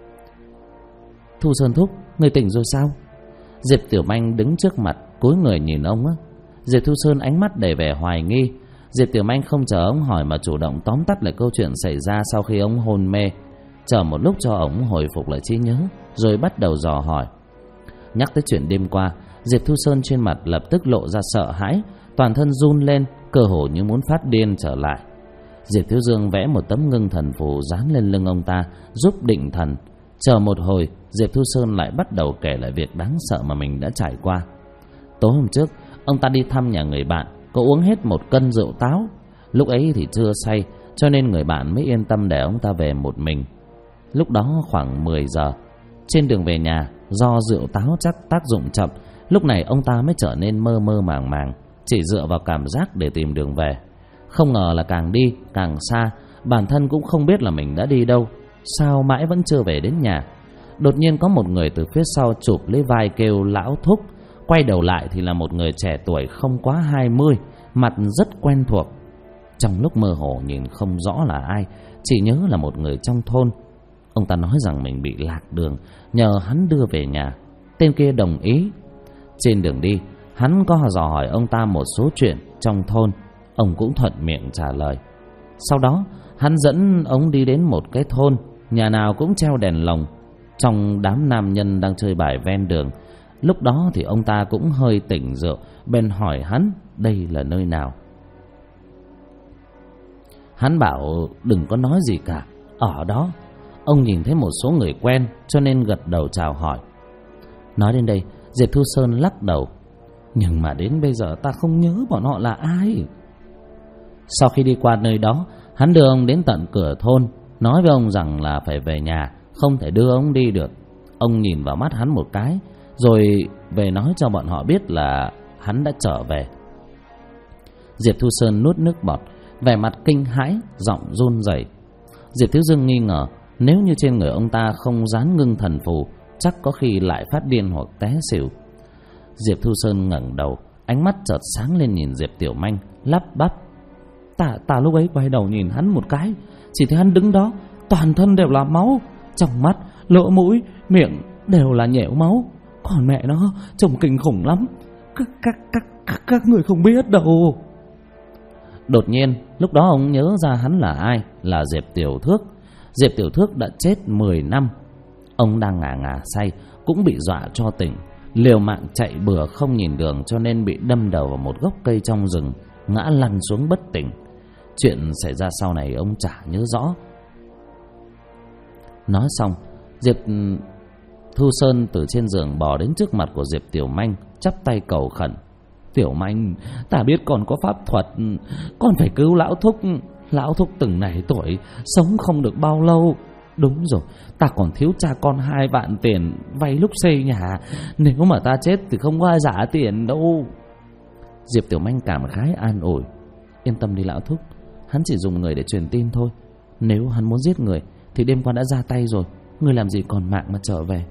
[SPEAKER 1] Thu Sơn thúc, người tỉnh rồi sao? Diệp Tiểu Manh đứng trước mặt, cúi người nhìn ông á. Diệp Thu Sơn ánh mắt đầy vẻ hoài nghi. Diệp Tiểu Manh không chờ ông hỏi mà chủ động tóm tắt lại câu chuyện xảy ra sau khi ông hôn mê. Chờ một lúc cho ông hồi phục lại trí nhớ, rồi bắt đầu dò hỏi. Nhắc tới chuyện đêm qua, Diệp Thu Sơn trên mặt lập tức lộ ra sợ hãi, toàn thân run lên, cơ hồ như muốn phát điên trở lại. Diệp Thiếu Dương vẽ một tấm ngưng thần phù dán lên lưng ông ta, giúp định thần. Chờ một hồi, Diệp Thu Sơn lại bắt đầu kể lại việc đáng sợ mà mình đã trải qua. Tối hôm trước, ông ta đi thăm nhà người bạn, có uống hết 1 cân rượu táo. Lúc ấy thì chưa say, cho nên người bạn mới yên tâm để ông ta về một mình. Lúc đó khoảng 10 giờ, trên đường về nhà, do rượu táo chắc tác dụng chậm, lúc này ông ta mới trở nên mơ mơ màng màng, chỉ dựa vào cảm giác để tìm đường về. Không ngờ là càng đi càng xa, bản thân cũng không biết là mình đã đi đâu, sao mãi vẫn chưa về đến nhà. Đột nhiên có một người từ phía sau chụp lấy vai kêu lão thúc. Quay đầu lại thì là một người trẻ tuổi không quá 20, mặt rất quen thuộc. Trong lúc mơ hồ nhìn không rõ là ai, chỉ nhớ là một người trong thôn. Ông ta nói rằng mình bị lạc đường, nhờ hắn đưa về nhà. Tên kia đồng ý. Trên đường đi, hắn có dò hỏi ông ta một số chuyện trong thôn, ông cũng thuận miệng trả lời. Sau đó hắn dẫn ông đi đến một cái thôn, nhà nào cũng treo đèn lồng. Trong đám nam nhân đang chơi bài ven đường, lúc đó thì ông ta cũng hơi tỉnh rượu, bèn hỏi hắn đây là nơi nào. Hắn bảo đừng có nói gì cả. Ở đó ông nhìn thấy một số người quen, cho nên gật đầu chào hỏi. Nói đến đây, Diệp Thu Sơn lắc đầu. Nhưng mà đến bây giờ ta không nhớ bọn họ là ai. Sau khi đi qua nơi đó, hắn đưa ông đến tận cửa thôn, nói với ông rằng là phải về nhà, không thể đưa ông đi được. Ông nhìn vào mắt hắn một cái, rồi về nói cho bọn họ biết là hắn đã trở về. Diệp Thu Sơn nuốt nước bọt, vẻ mặt kinh hãi, giọng run rẩy. Diệp Thiếu Dương nghi ngờ, nếu như trên người ông ta không dán ngưng thần phù, chắc có khi lại phát điên hoặc té xỉu. Diệp Thu Sơn ngẩng đầu, ánh mắt chợt sáng lên nhìn Diệp Tiểu Manh, lắp bắp. Ta lúc ấy quay đầu nhìn hắn một cái, chỉ thấy hắn đứng đó, toàn thân đều là máu, trong mắt, lỗ mũi, miệng đều là nhễu máu. Còn mẹ nó trông kinh khủng lắm, các người không biết đâu. Đột nhiên lúc đó ông nhớ ra hắn là ai, là Diệp Tiểu Thước. Diệp Tiểu Thước đã chết 10 năm. Ông đang ngà ngà say, cũng bị dọa cho tỉnh, liều mạng chạy bừa không nhìn đường, cho nên bị đâm đầu vào một gốc cây trong rừng, ngã lăn xuống bất tỉnh. Chuyện xảy ra sau này ông chả nhớ rõ. Nói xong, Diệp Thu Sơn từ trên giường bò đến trước mặt của Diệp Tiểu Manh, chắp tay cầu khẩn: "Tiểu Manh, ta biết con có pháp thuật, con phải cứu lão thúc. Lão thúc từng này tuổi, sống không được bao lâu. Đúng rồi, ta còn thiếu cha con 2 vạn tiền vay lúc xây nhà. Nếu mà ta chết thì không có ai trả tiền đâu." Diệp Tiểu Manh cảm khái an ủi: "Yên tâm đi lão thúc, hắn chỉ dùng người để truyền tin thôi. Nếu hắn muốn giết người thì đêm qua đã ra tay rồi, người làm gì còn mạng mà trở về."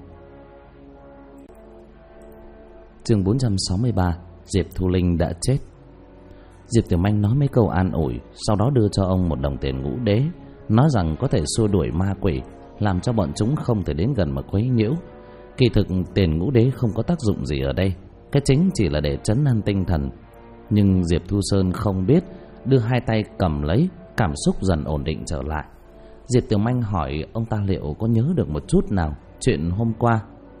[SPEAKER 1] Chương 463: Diệp Thu Linh đã chết. Diệp Tiểu Manh nói mấy câu an ủi, sau đó đưa cho ông 1 đồng tiền ngũ đế, nói rằng có thể xua đuổi ma quỷ, làm cho bọn chúng không thể đến gần mà quấy nhiễu. Kỳ thực tiền ngũ đế không có tác dụng gì ở đây, cái chính chỉ là để trấn an tinh thần. Nhưng Diệp Thu Sơn không biết, đưa 2 tay cầm lấy, cảm xúc dần ổn định trở lại. Diệp Tiểu Manh hỏi ông ta liệu có nhớ được một chút nào chuyện hôm qua.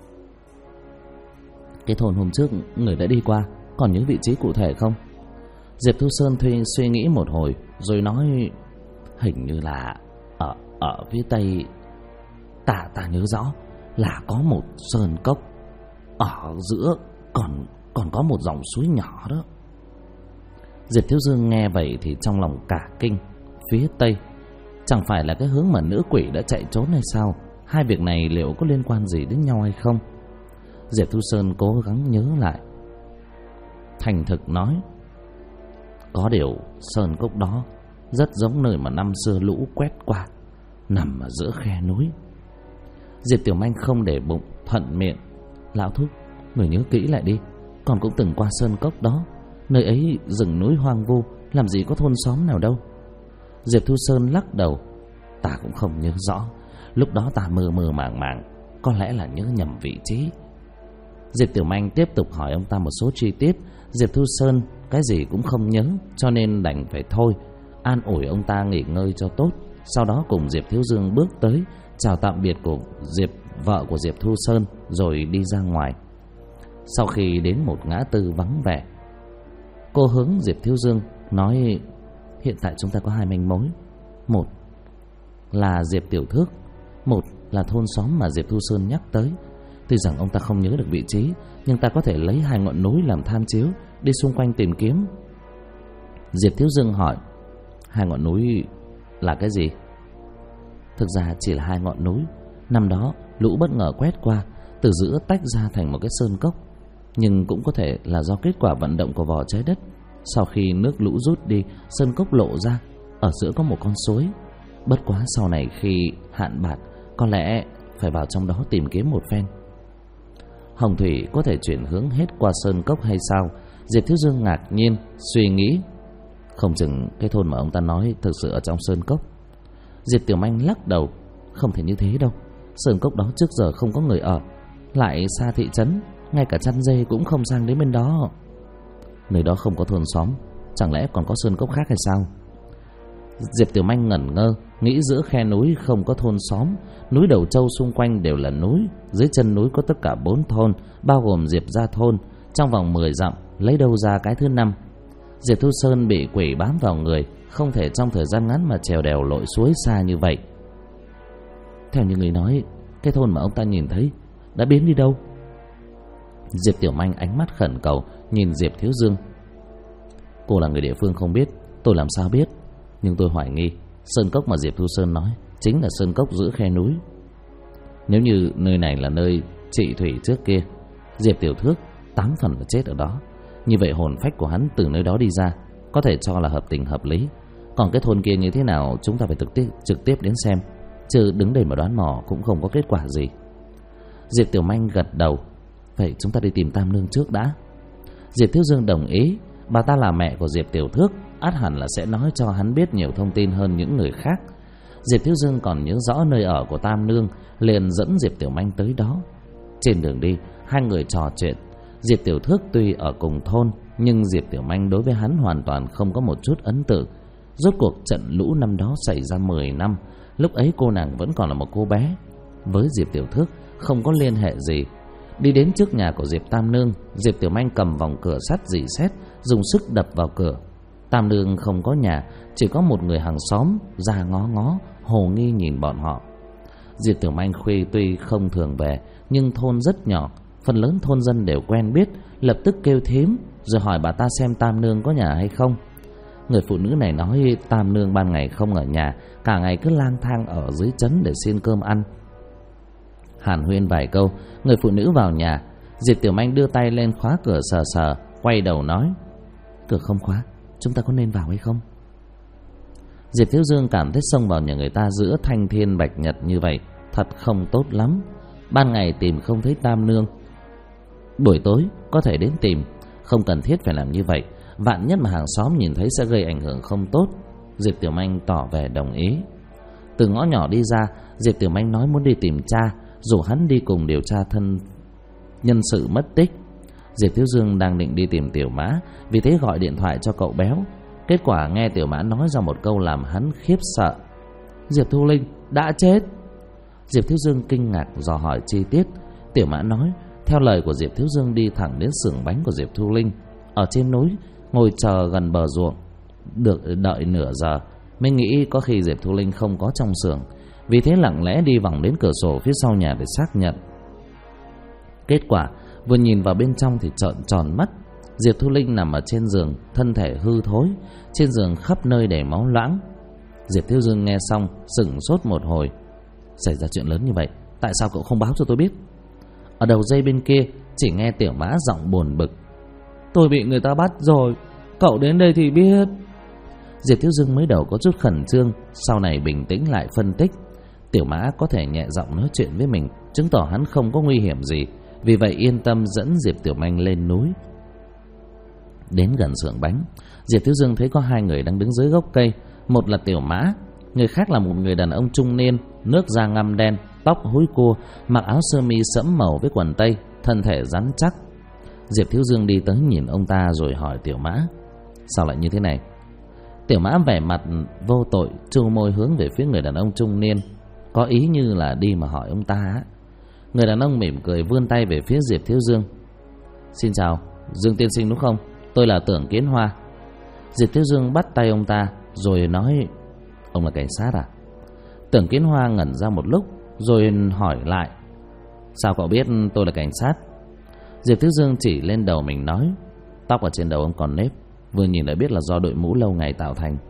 [SPEAKER 1] Cái thôn hôm trước người đã đi qua, còn nhớ vị trí cụ thể không? Diệp Thu Sơn suy nghĩ một hồi rồi nói: "Hình như là ở phía tây. Ta nhớ rõ là có một sơn cốc, ở giữa còn có một dòng suối nhỏ đó." Diệp Thiếu Dương nghe vậy thì trong lòng cả kinh. Phía tây chẳng phải là cái hướng mà nữ quỷ đã chạy trốn hay sao? Hai việc này liệu có liên quan gì đến nhau hay không? Diệp Thu Sơn cố gắng nhớ lại, thành thực nói: "Có điều sơn cốc đó rất giống nơi mà năm xưa lũ quét qua, nằm ở giữa khe núi." Diệp Tiểu Manh không để bụng, thuận miệng: "Lão thúc, người nhớ kỹ lại đi, con cũng từng qua sơn cốc đó. Nơi ấy rừng núi hoang vu, làm gì có thôn xóm nào đâu." Diệp Thu Sơn lắc đầu: "Ta cũng không nhớ rõ, lúc đó ta mơ mơ màng màng, có lẽ là nhớ nhầm vị trí." Diệp Tiểu Manh tiếp tục hỏi ông ta một số chi tiết. Diệp Thu Sơn cái gì cũng không nhớ, cho nên đành phải thôi, an ủi ông ta nghỉ ngơi cho tốt. Sau đó cùng Diệp Thiếu Dương bước tới chào tạm biệt của vợ của Diệp Thu Sơn, rồi đi ra ngoài. Sau khi đến một ngã tư vắng vẻ, cô hướng Diệp Thiếu Dương nói: "Hiện tại chúng ta có 2 manh mối, một là Diệp Tiểu Thước, một là thôn xóm mà Diệp Thu Sơn nhắc tới. Tuy rằng ông ta không nhớ được vị trí, nhưng ta có thể lấy 2 ngọn núi làm tham chiếu, đi xung quanh tìm kiếm." Diệp Thiếu Dương hỏi: "2 ngọn núi là cái gì?" Thực ra chỉ là 2 ngọn núi. Năm đó lũ bất ngờ quét qua, từ giữa tách ra thành một cái sơn cốc. Nhưng cũng có thể là do kết quả vận động của vỏ trái đất. Sau khi nước lũ rút đi, sơn cốc lộ ra, ở giữa có một con suối. Bất quá sau này khi hạn bạc, có lẽ phải vào trong đó tìm kiếm một phen. Hồng thủy có thể chuyển hướng hết qua sơn cốc hay sao? Diệp Thiếu Dương ngạc nhiên suy nghĩ, không chừng cái thôn mà ông ta nói thực sự ở trong sơn cốc. Diệp Tiểu Manh lắc đầu: "Không thể như thế đâu. Sơn cốc đó trước giờ không có người ở, lại xa thị trấn, ngay cả chăn dê cũng không sang đến bên đó. Nơi đó không có thôn xóm, chẳng lẽ còn có sơn cốc khác hay sao?" Diệp Tiểu Manh ngẩn ngơ, nghĩ giữa khe núi không có thôn xóm, núi Đầu Châu xung quanh đều là núi, dưới chân núi có tất cả 4 thôn, bao gồm Diệp Gia thôn. Trong vòng 10 dặm, lấy đâu ra cái thứ 5? Diệp Thu Sơn bị quỷ bám vào người, không thể trong thời gian ngắn mà trèo đèo lội suối xa như vậy. Theo như người nói, cái thôn mà ông ta nhìn thấy đã biến đi đâu? Diệp Tiểu Manh ánh mắt khẩn cầu nhìn Diệp Thiếu Dương: "Cô là người địa phương không biết, tôi làm sao biết? Nhưng tôi hoài nghi sơn cốc mà Diệp Thu Sơn nói chính là sơn cốc giữa khe núi. Nếu như nơi này là nơi trị thủy trước kia, Diệp Tiểu Thước 8 phần là chết ở đó. Như vậy hồn phách của hắn từ nơi đó đi ra, có thể cho là hợp tình hợp lý. Còn cái thôn kia như thế nào chúng ta phải trực tiếp đến xem, chứ đứng đây mà đoán mò cũng không có kết quả gì." Diệp Tiểu Manh gật đầu: "Vậy chúng ta đi tìm Tam Nương trước đã." Diệp Thiếu Dương đồng ý. Bà ta là mẹ của Diệp Tiểu Thước, ắt hẳn là sẽ nói cho hắn biết nhiều thông tin hơn những người khác. Diệp Thiếu Dương còn nhớ rõ nơi ở của Tam Nương, liền dẫn Diệp Tiểu Manh tới đó. Trên đường đi, hai người trò chuyện. Diệp Tiểu Thước tuy ở cùng thôn, nhưng Diệp Tiểu Manh đối với hắn hoàn toàn không có một chút ấn tượng. Rốt cuộc trận lũ năm đó xảy ra 10 năm, lúc ấy cô nàng vẫn còn là một cô bé. Với Diệp Tiểu Thước không có liên hệ gì. Đi đến trước nhà của Diệp Tam Nương, Diệp Tiểu Manh cầm vòng cửa sắt rỉ sét, dùng sức đập vào cửa. Tam Nương không có nhà, chỉ có một người hàng xóm ra ngó ngó, hồ nghi nhìn bọn họ. Diệp Tiểu Manh khuya tuy không thường về, nhưng thôn rất nhỏ, phần lớn thôn dân đều quen biết, lập tức kêu thím rồi hỏi bà ta xem Tam Nương có nhà hay không. Người phụ nữ này nói Tam Nương ban ngày không ở nhà, cả ngày cứ lang thang ở dưới trấn để xin cơm ăn. Hàn huyên vài câu, người phụ nữ vào nhà. Diệp Tiểu Manh đưa tay lên khóa cửa sờ sờ, quay đầu nói: cửa không khóa, chúng ta có nên vào hay không? Diệp Thiếu Dương cảm thấy xông vào nhà người ta giữa thanh thiên bạch nhật như vậy thật không tốt lắm. Ban ngày tìm không thấy Tam Nương, buổi tối có thể đến tìm, không cần thiết phải làm như vậy. Vạn nhất mà hàng xóm nhìn thấy sẽ gây ảnh hưởng không tốt. Diệp Tiểu Manh tỏ vẻ đồng ý. Từ ngõ nhỏ đi ra, Diệp Tiểu Manh nói muốn đi tìm cha, rủ hắn đi cùng điều tra thân nhân sự mất tích. Diệp Thiếu Dương đang định đi tìm Tiểu Mã, vì thế gọi điện thoại cho cậu Béo. Kết quả nghe Tiểu Mã nói ra một câu làm hắn khiếp sợ: Diệp Thu Linh đã chết. Diệp Thiếu Dương kinh ngạc dò hỏi chi tiết. Tiểu Mã nói theo lời của Diệp Thiếu Dương đi thẳng đến xưởng bánh của Diệp Thu Linh ở trên núi, ngồi chờ gần bờ ruộng, được đợi nửa giờ mới nghĩ có khi Diệp Thu Linh không có trong xưởng, vì thế lặng lẽ đi vòng đến cửa sổ phía sau nhà để xác nhận. Kết quả vừa nhìn vào bên trong thì trợn tròn mắt. Diệp Thu Linh nằm ở trên giường, thân thể hư thối, trên giường khắp nơi đầy máu loãng. Diệp Thiếu Dương nghe xong sửng sốt một hồi. Xảy ra chuyện lớn như vậy, tại sao cậu không báo cho tôi biết? Ở đầu dây bên kia chỉ nghe Tiểu Mã giọng buồn bực: tôi bị người ta bắt rồi, cậu đến đây thì biết. Diệp Thiếu Dương mới đầu có chút khẩn trương, sau này bình tĩnh lại phân tích. Tiểu Mã có thể nhẹ giọng nói chuyện với mình, chứng tỏ hắn không có nguy hiểm gì. Vì vậy yên tâm dẫn Diệp Tiểu Manh lên núi. Đến gần xưởng bánh, Diệp Thiếu Dương thấy có hai người đang đứng dưới gốc cây. Một là Tiểu Mã, người khác là một người đàn ông trung niên, nước da ngăm đen, tóc húi cua, mặc áo sơ mi sẫm màu với quần tây, thân thể rắn chắc. Diệp Thiếu Dương đi tới nhìn ông ta rồi hỏi Tiểu Mã: sao lại như thế này? Tiểu Mã vẻ mặt vô tội, trêu môi hướng về phía người đàn ông trung niên, có ý như là đi mà hỏi ông ta. Người đàn ông mỉm cười vươn tay về phía Diệp Thiếu Dương: xin chào, Dương tiên sinh đúng không? Tôi là Tưởng Kiến Hoa. Diệp Thiếu Dương bắt tay ông ta rồi nói: ông là cảnh sát à? Tưởng Kiến Hoa ngẩn ra một lúc rồi hỏi lại: sao cậu biết tôi là cảnh sát? Diệp Thiếu Dương chỉ lên đầu mình nói: tóc ở trên đầu ông còn nếp, vừa nhìn đã biết là do đội mũ lâu ngày tạo thành.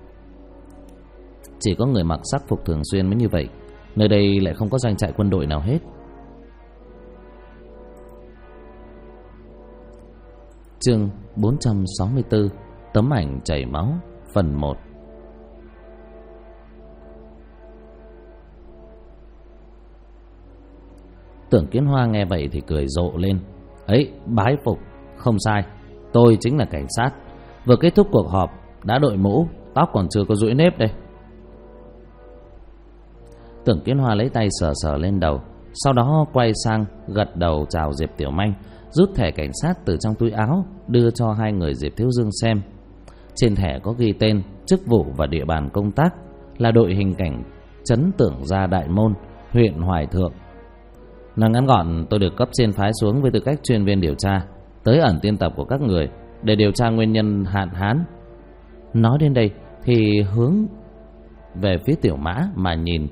[SPEAKER 1] Chỉ có người mặc sắc phục thường xuyên mới như vậy, nơi đây lại không có doanh trại quân đội nào hết. Chương 464: Tấm ảnh chảy máu, phần 1. Tưởng Kiến Hoa nghe vậy thì cười rộ lên: ấy, bái phục, không sai, tôi chính là cảnh sát. Vừa kết thúc cuộc họp, đã đội mũ, tóc còn chưa có rũi nếp đây. Tưởng Kiến Hoa lấy tay sờ sờ lên đầu, sau đó quay sang gật đầu chào Diệp Tiểu Manh, rút thẻ cảnh sát từ trong túi áo đưa cho hai người Diệp Thiếu Dương xem. Trên thẻ có ghi tên, chức vụ và địa bàn công tác là đội hình cảnh trấn Tưởng Gia Đại Môn, huyện Hoài Thượng. Nói ngắn gọn, tôi được cấp trên phái xuống với tư cách chuyên viên điều tra tới ẩn tiên tập của các người để điều tra nguyên nhân hạn hán. Nói đến đây thì hướng về phía Tiểu Mã mà nhìn,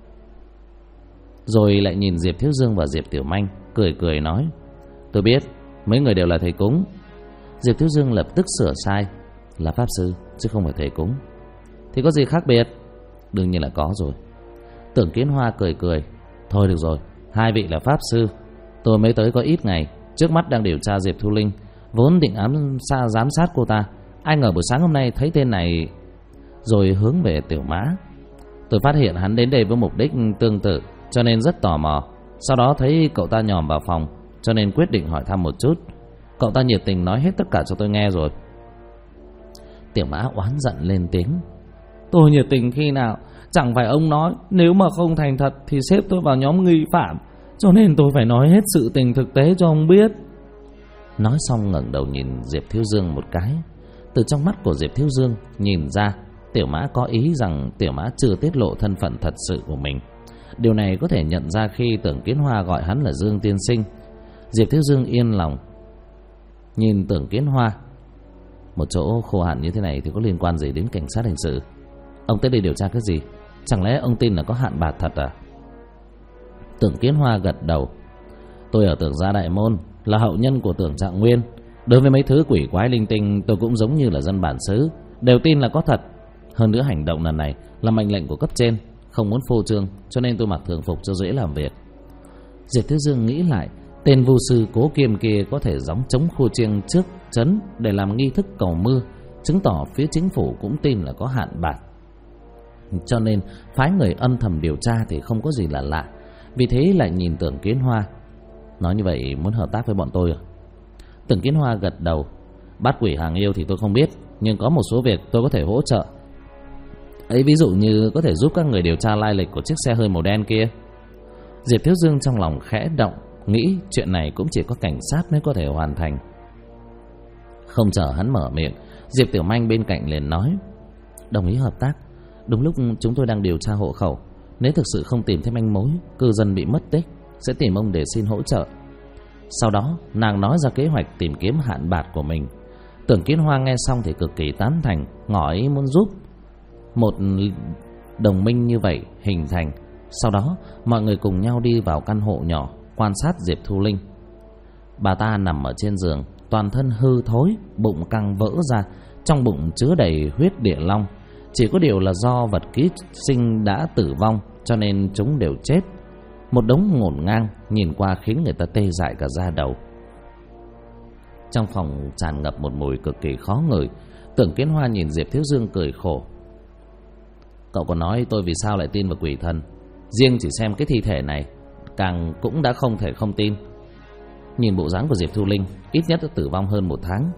[SPEAKER 1] rồi lại nhìn Diệp Thiếu Dương và Diệp Tiểu Manh, cười cười nói: tôi biết mấy người đều là thầy cúng. Diệp Thiếu Dương lập tức sửa sai: là pháp sư chứ không phải thầy cúng. Thì có gì khác biệt? Đương nhiên là có rồi. Tưởng Kiến Hoa cười cười: thôi được rồi, hai vị là pháp sư, tôi mới tới có ít ngày, trước mắt đang điều tra Diệp Thu Linh, vốn định giám sát cô ta, ai ngờ buổi sáng hôm nay thấy tên này. Rồi hướng về Tiểu Mã: tôi phát hiện hắn đến đây với mục đích tương tự, cho nên rất tò mò. Sau đó thấy cậu ta nhòm vào phòng, cho nên quyết định hỏi thăm một chút. Cậu ta nhiệt tình nói hết tất cả cho tôi nghe rồi. Tiểu Mã oán giận lên tiếng: tôi nhiệt tình khi nào? Chẳng phải ông nói nếu mà không thành thật thì xếp tôi vào nhóm nghi phạm, cho nên tôi phải nói hết sự tình thực tế cho ông biết. Nói xong ngẩng đầu nhìn Diệp Thiếu Dương một cái. Từ trong mắt của Diệp Thiếu Dương nhìn ra Tiểu Mã có ý rằng Tiểu Mã chưa tiết lộ thân phận thật sự của mình. Điều này có thể nhận ra khi Tưởng Kiến Hoa gọi hắn là Dương tiên sinh. Diệp Thiếu Dương yên lòng nhìn Tưởng Kiến Hoa. Một chỗ khô hạn như thế này thì có liên quan gì đến cảnh sát hình sự? Ông tới đây điều tra cái gì? Chẳng lẽ ông tin là có hạn bạc thật à? Tưởng Kiến Hoa gật đầu. Tôi ở Tưởng gia đại môn, là hậu nhân của Tưởng Trạng Nguyên. Đối với mấy thứ quỷ quái linh tinh tôi cũng giống như là dân bản xứ, đều tin là có thật. Hơn nữa hành động lần này là mệnh lệnh của cấp trên, không muốn phô trương, cho nên tôi mặc thường phục cho dễ làm việc. Diệp Thiếu Dương nghĩ lại, tên vu sư Cố Kiêm kia có thể gióng chống khu chiêng trước trấn để làm nghi thức cầu mưa, chứng tỏ phía chính phủ cũng tin là có hạn bạc. Cho nên phái người âm thầm điều tra thì không có gì là lạ. Vì thế lại nhìn Tưởng Kiến Hoa. Nói như vậy muốn hợp tác với bọn tôi à? Tưởng Kiến Hoa gật đầu. Bắt quỷ hàng yêu thì tôi không biết, nhưng có một số việc tôi có thể hỗ trợ. Ấy ví dụ như có thể giúp các người điều tra lai lịch của chiếc xe hơi màu đen kia. Diệp Thiếu Dương trong lòng khẽ động, nghĩ chuyện này cũng chỉ có cảnh sát mới có thể hoàn thành. Không chờ hắn mở miệng, Diệp Tiểu Manh bên cạnh liền nói: đồng ý hợp tác. Đúng lúc chúng tôi đang điều tra hộ khẩu, nếu thực sự không tìm thấy manh mối, cư dân bị mất tích, sẽ tìm ông để xin hỗ trợ. Sau đó nàng nói ra kế hoạch tìm kiếm hạn bạc của mình. Tưởng Kiến Hoa nghe xong thì cực kỳ tán thành, ngỏ ý muốn giúp. Một đồng minh như vậy hình thành. Sau đó mọi người cùng nhau đi vào căn hộ nhỏ, quan sát Diệp Thu Linh. Bà ta nằm ở trên giường, toàn thân hư thối, bụng căng vỡ ra, trong bụng chứa đầy huyết địa long. Chỉ có điều là do vật ký sinh đã tử vong, cho nên chúng đều chết. Một đống ngổn ngang, nhìn qua khiến người ta tê dại cả da đầu. Trong phòng tràn ngập một mùi cực kỳ khó ngửi. Tưởng Kiến Hoa nhìn Diệp Thiếu Dương cười khổ. Cậu còn nói tôi vì sao lại tin vào quỷ thần. Riêng chỉ xem cái thi thể này càng cũng đã không thể không tin. Nhìn bộ dáng của Diệp Thu Linh, ít nhất đã tử vong hơn 1 tháng.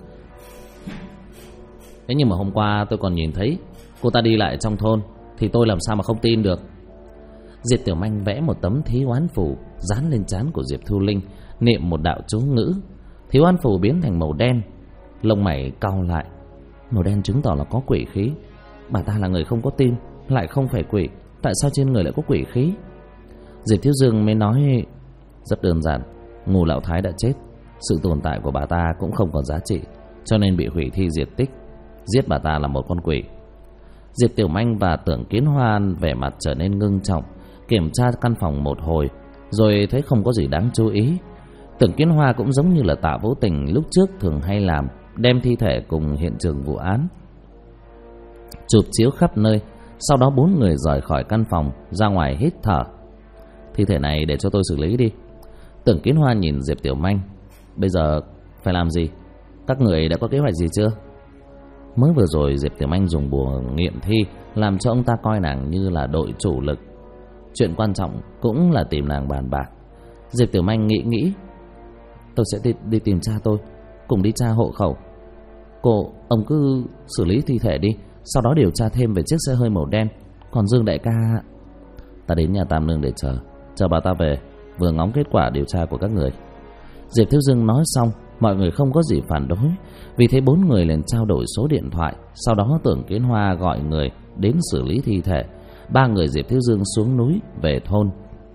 [SPEAKER 1] Thế nhưng mà hôm qua tôi còn nhìn thấy cô ta đi lại trong thôn, thì tôi làm sao mà không tin được. Diệp Tiểu Manh vẽ một tấm thí oán phù dán lên trán của Diệp Thu Linh, niệm một đạo chú ngữ. Thí oán phù biến thành màu đen. Lông mày cau lại. Màu đen chứng tỏ là có quỷ khí. Bà ta là người không có tim, lại không phải quỷ, tại sao trên người lại có quỷ khí? Diệp Thiếu Dương mới nói: rất đơn giản, Ngô Lão Thái đã chết, sự tồn tại của bà ta cũng không còn giá trị, cho nên bị hủy thi diệt tích. Giết bà ta là một con quỷ. Diệp Tiểu Manh và Tưởng Kiến Hoa vẻ mặt trở nên ngưng trọng, kiểm tra căn phòng một hồi, rồi thấy không có gì đáng chú ý. Tưởng Kiến Hoa cũng giống như là Tạ Vũ Tình lúc trước thường hay làm, đem thi thể cùng hiện trường vụ án chụp chiếu khắp nơi. Sau đó 4 người rời khỏi căn phòng, ra ngoài hít thở. Thi thể này để cho tôi xử lý đi. Tưởng Kiến Hoa nhìn Diệp Tiểu Manh: bây giờ phải làm gì? Các người đã có kế hoạch gì chưa? Mới vừa rồi Diệp Tiểu Manh dùng bùa nghiệm thi làm cho ông ta coi nàng như là đội chủ lực. Chuyện quan trọng cũng là tìm nàng bàn bạc. Diệp Tiểu Manh nghĩ: tôi sẽ đi tìm cha tôi, cùng đi tra hộ khẩu. Ông cứ xử lý thi thể đi, sau đó điều tra thêm về chiếc xe hơi màu đen. Còn Dương đại ca, ta đến nhà Tam Nương để chờ bà ta về, vừa ngóng kết quả điều tra của các người. Diệp Thiếu Dương nói xong, mọi người không có gì phản đối. Vì thế 4 người liền trao đổi số điện thoại. Sau đó Tưởng Kiến Hoa gọi người đến xử lý thi thể. 3 người Diệp Thiếu Dương xuống núi về thôn.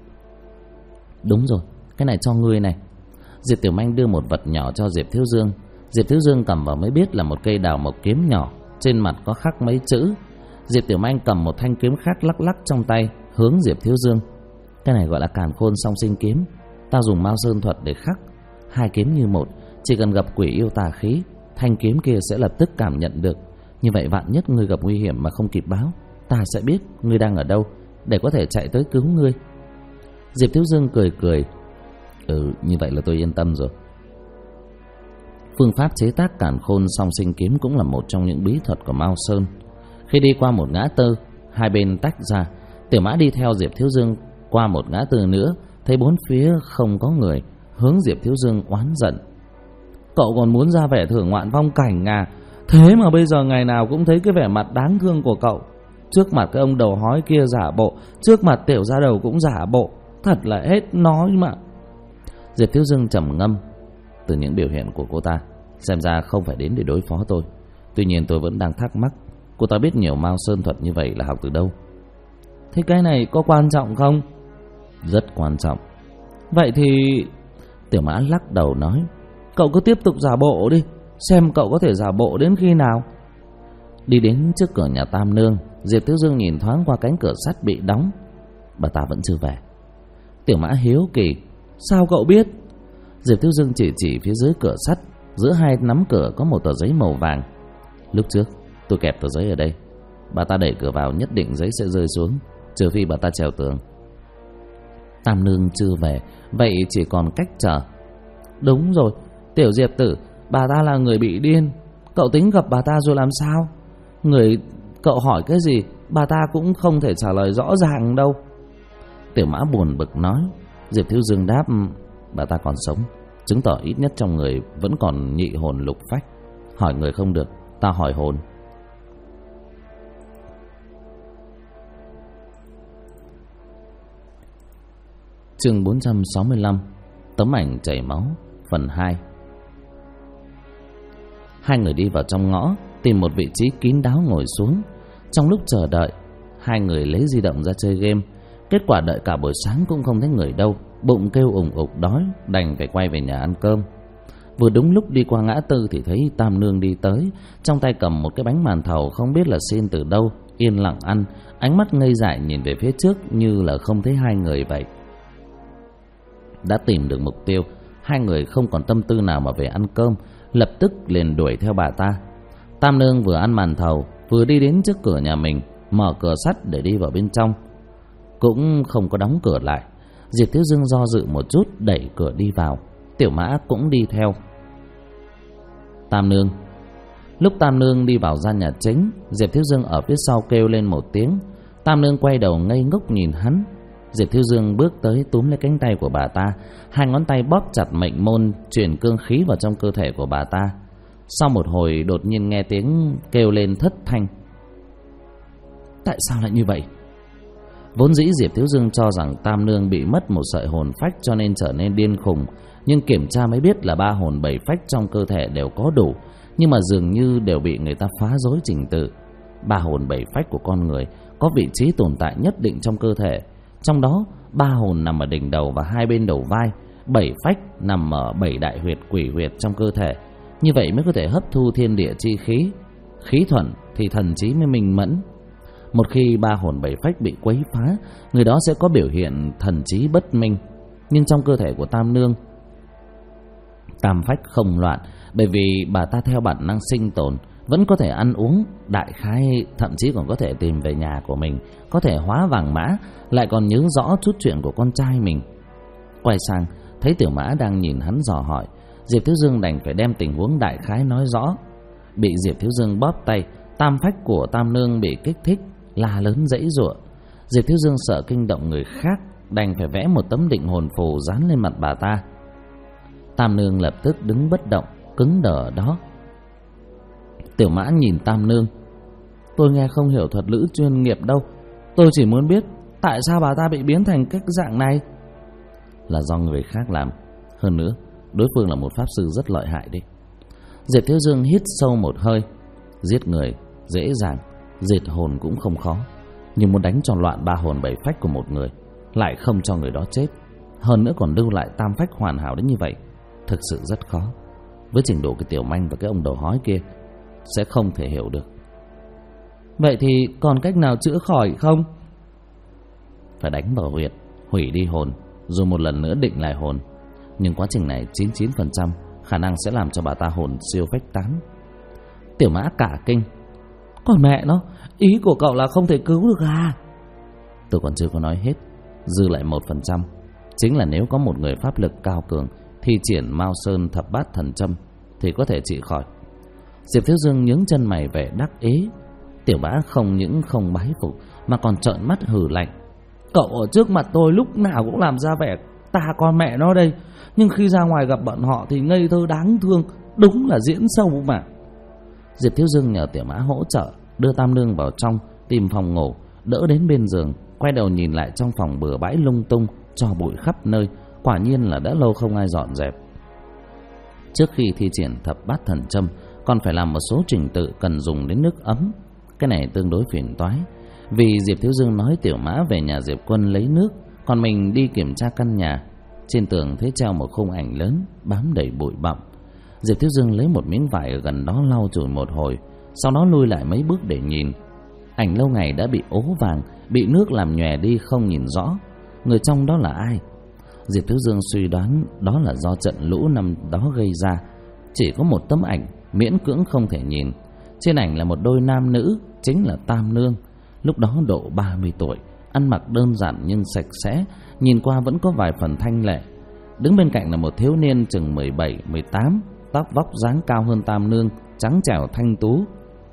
[SPEAKER 1] Đúng rồi, cái này cho ngươi này. Diệp Tiểu Manh đưa một vật nhỏ cho Diệp Thiếu Dương. Diệp Thiếu Dương cầm vào mới biết là một cây đào mộc kiếm nhỏ, trên mặt có khắc mấy chữ. Diệp Tiểu Manh cầm một thanh kiếm khác lắc lắc trong tay, hướng Diệp Thiếu Dương: cái này gọi là Càn Khôn Song Sinh kiếm. Ta dùng Mao Sơn thuật để khắc, 2 kiếm như một, chỉ cần gặp quỷ yêu tà khí, thanh kiếm kia sẽ lập tức cảm nhận được. Như vậy vạn nhất ngươi gặp nguy hiểm mà không kịp báo, ta sẽ biết ngươi đang ở đâu để có thể chạy tới cứu ngươi. Diệp Thiếu Dương cười: như vậy là tôi yên tâm rồi. Phương pháp chế tác Càn Khôn Song Sinh kiếm cũng là một trong những bí thuật của Mao Sơn. Khi đi qua một ngã tư, hai bên tách ra. Tiểu Mã đi theo Diệp Thiếu Dương qua một ngã tư nữa, thấy 4 phía không có người, hướng Diệp Thiếu Dương oán giận: cậu còn muốn ra vẻ thưởng ngoạn phong cảnh à? Thế mà bây giờ ngày nào cũng thấy cái vẻ mặt đáng thương của cậu. Trước mặt cái ông đầu hói kia giả bộ, trước mặt tiểu gia đầu cũng giả bộ, thật là hết nói mà. Diệp Thiếu Dương trầm ngâm: Từ những biểu hiện của cô ta, xem ra không phải đến để đối phó tôi. Tuy nhiên tôi vẫn đang thắc mắc, cô ta biết nhiều Mao Sơn thuật như vậy là học từ đâu?
[SPEAKER 2] Thế cái này có quan trọng không?
[SPEAKER 1] Rất quan trọng.
[SPEAKER 2] Vậy thì... Tiểu Mã lắc đầu nói, cậu cứ tiếp tục giả bộ đi, xem cậu có thể giả bộ đến khi nào.
[SPEAKER 1] Đi đến trước cửa nhà Tam Nương, Diệp Thiếu Dương nhìn thoáng qua cánh cửa sắt bị đóng. Bà ta vẫn chưa về. Tiểu Mã hiếu kỳ,
[SPEAKER 2] sao cậu biết?
[SPEAKER 1] Diệp Thiếu Dương chỉ phía dưới cửa sắt, giữa hai nắm cửa có một tờ giấy màu vàng. Lúc trước tôi kẹp tờ giấy ở đây, bà ta đẩy cửa vào nhất định giấy sẽ rơi xuống, trừ phi bà ta trèo tường. Tam Nương chưa về, vậy chỉ còn cách chờ.
[SPEAKER 2] Đúng rồi, Tiểu Diệp tử, bà ta là người bị điên. Cậu tính gặp bà ta rồi làm sao? Người cậu hỏi cái gì, bà ta cũng không thể trả lời rõ ràng đâu.
[SPEAKER 1] Tiểu Mã buồn bực nói. Diệp Thiếu Dương đáp, bà ta còn sống, chứng tỏ ít nhất trong người vẫn còn nhị hồn lục phách. Hỏi người không được, ta hỏi hồn. Chương 465, tấm ảnh chảy máu, phần 2. Hai người đi vào trong ngõ, tìm một vị trí kín đáo ngồi xuống. Trong lúc chờ đợi, hai người lấy di động ra chơi game. Kết quả đợi cả buổi sáng cũng không thấy người đâu, bụng kêu ủng ục đói, đành phải quay về nhà ăn cơm. Vừa đúng lúc đi qua ngã tư thì thấy Tam Nương đi tới, trong tay cầm một cái bánh màn thầu không biết là xin từ đâu, yên lặng ăn, ánh mắt ngây dại nhìn về phía trước như là không thấy hai người vậy. Đã tìm được mục tiêu, hai người không còn tâm tư nào mà về ăn cơm, lập tức liền đuổi theo bà ta. Tam Nương vừa ăn màn thầu vừa đi đến trước cửa nhà mình, mở cửa sắt để đi vào bên trong, cũng không có đóng cửa lại. Diệp Thiếu Dương do dự một chút đẩy cửa đi vào, Tiểu Mã cũng đi theo. Tam Nương. Lúc Tam Nương đi vào gian nhà chính, Diệp Thiếu Dương ở phía sau kêu lên một tiếng. Tam Nương quay đầu ngây ngốc nhìn hắn. Diệp Thiếu Dương bước tới túm lấy cánh tay của bà ta, hai ngón tay bóp chặt mệnh môn, chuyển cương khí vào trong cơ thể của bà ta. Sau một hồi đột nhiên nghe tiếng kêu lên thất thanh. Tại sao lại như vậy? Vốn dĩ Diệp Thiếu Dương cho rằng Tam Nương bị mất một sợi hồn phách cho nên trở nên điên khùng, nhưng kiểm tra mới biết là 3 hồn 7 phách trong cơ thể đều có đủ, nhưng mà dường như đều bị người ta phá rối trình tự. 3 hồn 7 phách của con người có vị trí tồn tại nhất định trong cơ thể, trong đó 3 hồn nằm ở đỉnh đầu và hai bên đầu vai, 7 phách nằm ở 7 đại huyệt quỷ huyệt trong cơ thể. Như vậy mới có thể hấp thu thiên địa chi khí, khí thuận thì thần trí mới minh mẫn. Một khi 3 hồn 7 phách bị quấy phá, người đó sẽ có biểu hiện thần trí bất minh. Nhưng trong cơ thể của Tam Nương, tam phách không loạn, bởi vì bà ta theo bản năng sinh tồn, vẫn có thể ăn uống, đại khái thậm chí còn có thể tìm về nhà của mình, có thể hóa vàng mã, lại còn nhớ rõ chút chuyện của con trai mình. Quay sang thấy Tiểu Mã đang nhìn hắn dò hỏi, Diệp Thiếu Dương đành phải đem tình huống đại khái nói rõ. Bị Diệp Thiếu Dương bóp tay, tam phách của Tam Nương bị kích thích, la lớn giãy giụa. Diệp Thiếu Dương sợ kinh động người khác, đành phải vẽ một tấm định hồn phù dán lên mặt bà ta. Tam Nương lập tức đứng bất động, cứng đờ ở đó. Tiểu Mã nhìn Tam Nương.
[SPEAKER 2] Tôi nghe không hiểu thuật ngữ chuyên nghiệp đâu, tôi chỉ muốn biết tại sao bà ta bị biến thành cái dạng này.
[SPEAKER 1] Là do người khác làm. Hơn nữa, đối phương là một pháp sư rất lợi hại đấy. Diệp Thiếu Dương hít sâu một hơi. Giết người dễ dàng, diệt hồn cũng không khó, nhưng muốn đánh cho loạn 3 hồn 7 phách của một người, lại không cho người đó chết, hơn nữa còn lưu lại tam phách hoàn hảo đến như vậy, thực sự rất khó. Với trình độ cái Tiểu Manh và cái ông đầu hói kia, sẽ không thể hiểu được.
[SPEAKER 2] Vậy thì còn cách nào chữa khỏi không?
[SPEAKER 1] Phải đánh vào huyệt, hủy đi hồn, rồi một lần nữa định lại hồn. Nhưng quá trình này 99% khả năng sẽ làm cho bà ta hồn siêu phách tán.
[SPEAKER 2] Tiểu Mã cả kinh. Còn mẹ nó, ý của cậu là không thể cứu được à?
[SPEAKER 1] Tôi còn chưa có nói hết. Dư lại 1%, chính là nếu có một người pháp lực cao cường thi triển Mao Sơn thập bát thần châm thì có thể trị khỏi. Diệp Thiếu Dương nhướng chân mày vẻ đắc ý. Tiểu Mã không những không bái phục mà còn trợn mắt hừ lạnh.
[SPEAKER 2] Cậu ở trước mặt tôi lúc nào cũng làm ra vẻ ta con mẹ nó đây, nhưng khi ra ngoài gặp bọn họ thì ngây thơ đáng thương, đúng là diễn sâu mà.
[SPEAKER 1] Diệp Thiếu Dương nhờ Tiểu Mã hỗ trợ đưa Tam Nương vào trong tìm phòng ngủ, đỡ đến bên giường, quay đầu nhìn lại trong phòng bừa bãi lung tung, tro bụi khắp nơi, quả nhiên là đã lâu không ai dọn dẹp. Trước khi thi triển thập bát thần châm, còn phải làm một số trình tự cần dùng đến nước ấm. Cái này tương đối phiền toái, vì Diệp Thiếu Dương nói Tiểu Mã về nhà Diệp Quân lấy nước, còn mình đi kiểm tra căn nhà. Trên tường thấy treo một khung ảnh lớn bám đầy bụi bặm. Diệp Thiếu Dương lấy một miếng vải ở gần đó lau chùi một hồi, sau đó lui lại mấy bước để nhìn. Ảnh lâu ngày đã bị ố vàng, bị nước làm nhòe đi không nhìn rõ. Người trong đó là ai? Diệp Thiếu Dương suy đoán đó là do trận lũ năm đó gây ra. Chỉ có một tấm ảnh miễn cưỡng không thể nhìn. Trên ảnh là một đôi nam nữ, chính là Tam Nương. Lúc đó độ 30 tuổi, ăn mặc đơn giản nhưng sạch sẽ, nhìn qua vẫn có vài phần thanh lệ. Đứng bên cạnh là một thiếu niên chừng 17, 18, tóc vóc dáng cao hơn Tam Nương, trắng trẻo thanh tú.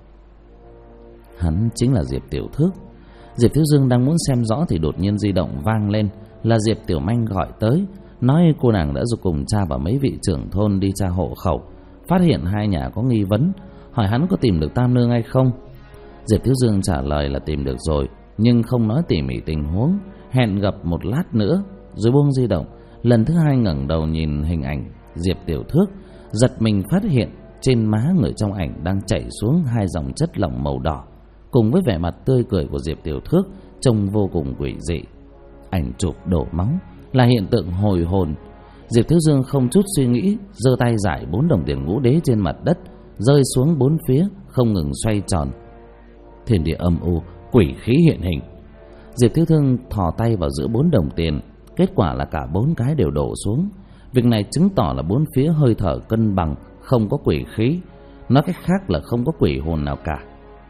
[SPEAKER 1] Hắn chính là Diệp Tiểu Thước. Diệp Thiếu Dương đang muốn xem rõ thì đột nhiên di động vang lên, là Diệp Tiểu Manh gọi tới, nói cô nàng đã giúp cùng cha và mấy vị trưởng thôn đi tra hộ khẩu, phát hiện hai nhà có nghi vấn, hỏi hắn có tìm được Tam Nương hay không. Diệp Thiếu Dương trả lời là tìm được rồi, nhưng không nói tỉ mỉ tình huống, hẹn gặp một lát nữa, rồi buông di động. Lần thứ hai ngẩng đầu nhìn hình ảnh Diệp Tiểu Thước, giật mình phát hiện trên má người trong ảnh đang chảy xuống hai dòng chất lỏng màu đỏ, cùng với vẻ mặt tươi cười của Diệp Tiểu Thước trông vô cùng quỷ dị. Ảnh chụp đổ máu là hiện tượng hồi hồn. Diệp Thiếu Dương không chút suy nghĩ, giơ tay giải 4 đồng tiền ngũ đế trên mặt đất, rơi xuống bốn phía không ngừng xoay tròn. Thiên địa âm u, quỷ khí hiện hình. Diệp Thiếu Dương thò tay vào giữa 4 đồng tiền, kết quả là cả 4 cái đều đổ xuống. Việc này chứng tỏ là bốn phía hơi thở cân bằng, không có quỷ khí. Nói cách khác là không có quỷ hồn nào cả.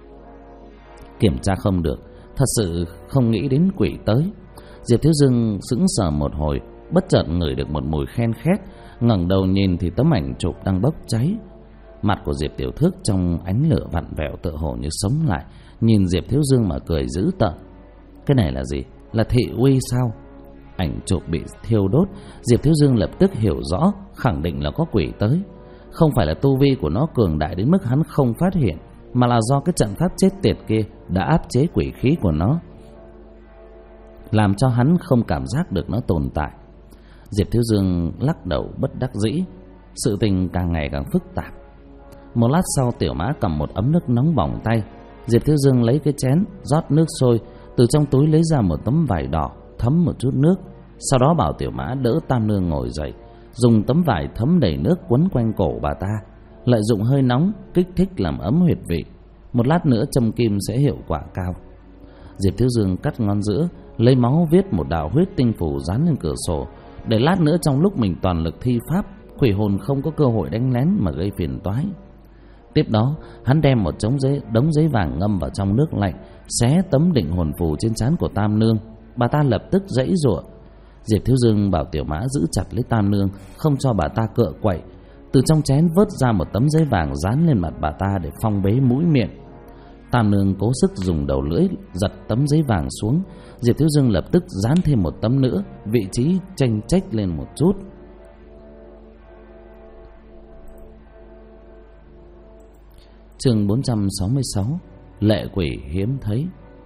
[SPEAKER 1] Kiểm tra không được, thật sự không nghĩ đến quỷ tới. Diệp Thiếu Dương sững sờ một hồi, bất chợt ngửi được một mùi khen khét, ngẩng đầu nhìn thì tấm ảnh chụp đang bốc cháy. Mặt của Diệp Tiểu Thước trong ánh lửa vặn vẹo tựa hồ như sống lại, nhìn Diệp Thiếu Dương mà cười dữ tợn. Cái này là gì? Là thị uy sao? Ảnh chụp bị thiêu đốt, Diệp Thiếu Dương lập tức hiểu rõ, khẳng định là có quỷ tới. Không phải là tu vi của nó cường đại đến mức hắn không phát hiện, mà là do cái trận pháp chết tiệt kia đã áp chế quỷ khí của nó, làm cho hắn không cảm giác được nó tồn tại. Diệp Thiếu Dương lắc đầu bất đắc dĩ. Sự tình càng ngày càng phức tạp. Một lát sau, Tiểu Mã cầm một ấm nước nóng bỏng tay. Diệp Thiếu Dương lấy cái chén rót nước sôi, từ trong túi lấy ra một tấm vải đỏ thấm một chút nước, sau đó bảo Tiểu Mã đỡ Tam Nương ngồi dậy, dùng tấm vải thấm đầy nước quấn quanh cổ bà ta, lợi dụng hơi nóng kích thích làm ấm huyệt vị. Một lát nữa châm kim sẽ hiệu quả cao. Diệp Thiếu Dương cắt ngón giữa, lấy máu viết một đạo huyết tinh phù dán lên cửa sổ, để lát nữa trong lúc mình toàn lực thi pháp, quỷ hồn không có cơ hội đánh lén mà gây phiền toái. Tiếp đó, hắn đem một đống giấy vàng ngâm vào trong nước lạnh, xé tấm định hồn phù trên trán của Tam Nương. Bà ta lập tức giãy giụa. Diệp Thiếu Dương bảo Tiểu Mã giữ chặt lấy Tam Nương, không cho bà ta cựa quậy. Từ trong chén vớt ra một tấm giấy vàng dán lên mặt bà ta để phong bế mũi miệng. Tam Nương cố sức dùng đầu lưỡi giật tấm giấy vàng xuống. Diệp Thiếu Dương lập tức dán thêm một tấm nữa, vị trí chênh chếch lên một chút. Chương 466, lệ quỷ hiếm thấy.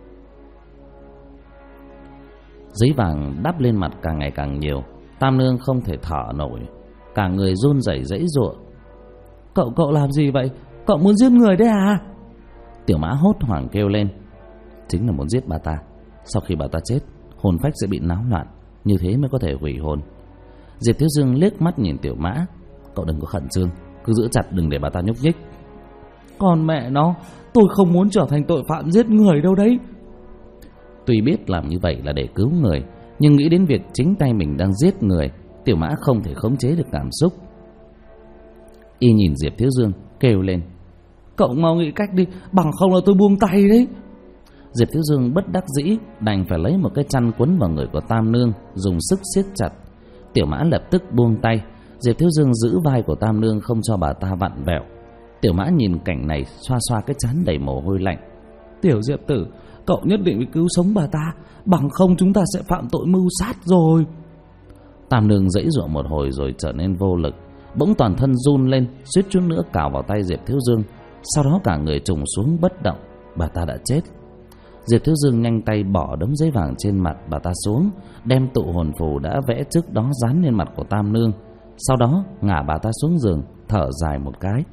[SPEAKER 1] Giấy vàng đắp lên mặt càng ngày càng nhiều. Tam Nương không thể thở nổi, cả người run rẩy giãy giụa. Cậu làm gì vậy? Cậu muốn giết người đấy à? Tiểu Mã hốt hoảng kêu lên. Chính là muốn giết bà ta. Sau khi bà ta chết, hồn phách sẽ bị náo loạn, như thế mới có thể hủy hồn. Diệp Thiếu Dương liếc mắt nhìn Tiểu Mã. Cậu đừng có khẩn trương, cứ giữ chặt đừng để bà ta nhúc nhích. Còn mẹ nó, tôi không muốn trở thành tội phạm giết người đâu đấy. Tuy biết làm như vậy là để cứu người, nhưng nghĩ đến việc chính tay mình đang giết người, Tiểu Mã không thể khống chế được cảm xúc. Y nhìn Diệp Thiếu Dương kêu lên. Cậu mau nghĩ cách đi, bằng không là tôi buông tay đấy. Diệp Thiếu Dương bất đắc dĩ đành phải lấy một cái chăn quấn vào người của Tam Nương, dùng sức siết chặt. Tiểu Mã lập tức buông tay. Diệp Thiếu Dương giữ vai của Tam Nương không cho bà ta vặn vẹo. Tiểu Mã nhìn cảnh này, xoa xoa cái trán đầy mồ hôi lạnh. Tiểu Diệp tử, cậu nhất định phải cứu sống bà ta, bằng không chúng ta sẽ phạm tội mưu sát rồi. Tam Nương giãy giụa một hồi rồi trở nên vô lực, bỗng toàn thân run lên, suýt chút nữa cào vào tay Diệp Thiếu Dương. Sau đó cả người trùng xuống bất động. Bà ta đã chết. Diệp Thiếu Dương nhanh tay bỏ đống giấy vàng trên mặt bà ta xuống, đem tụ hồn phù đã vẽ trước đó dán lên mặt của Tam Nương. sau đó ngả bà ta xuống giường, thở dài một cái.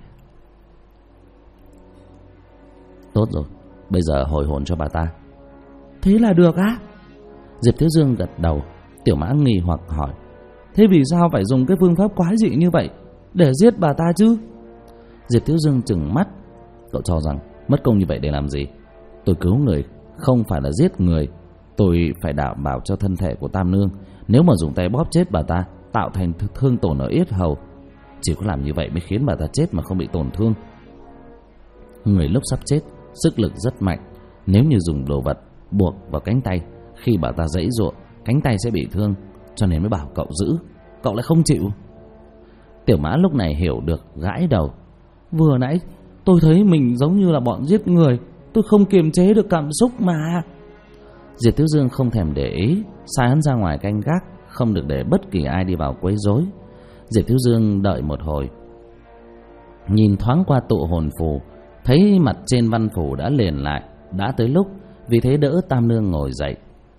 [SPEAKER 1] Tốt rồi, bây giờ hồi hồn cho bà ta.
[SPEAKER 2] Thế là được á?
[SPEAKER 1] Diệp Thiếu Dương gật đầu. Tiểu Mã nghi hoặc hỏi:
[SPEAKER 2] Thế vì sao phải dùng cái phương pháp quái dị như vậy để giết bà ta chứ?
[SPEAKER 1] Diệp Thiếu Dương trừng mắt: Cậu cho rằng mất công như vậy để làm gì? Tôi cứu người không phải là giết người. Tôi phải đảm bảo cho thân thể của Tam Nương. Nếu mà dùng tay bóp chết bà ta, tạo thành thương tổn ở yết hầu, chỉ có làm như vậy mới khiến bà ta chết mà không bị tổn thương. Người lúc sắp chết sức lực rất mạnh, nếu như dùng đồ vật buộc vào cánh tay, khi bà ta giãy giụa, cánh tay sẽ bị thương, cho nên mới bảo cậu giữ. Cậu lại không chịu. Tiểu Mã lúc này hiểu được, gãi đầu:
[SPEAKER 2] Vừa nãy tôi thấy mình giống như là bọn giết người, tôi không kiềm chế được cảm xúc mà.
[SPEAKER 1] Diệp Thiếu Dương không thèm để ý, sai hắn ra ngoài canh gác, không được để bất kỳ ai đi vào quấy rối. Diệp Thiếu Dương đợi một hồi, nhìn thoáng qua tụ hồn phù, thấy mặt trên văn phù đã liền lại, đã tới lúc, vì thế đỡ Tam Nương ngồi dậy.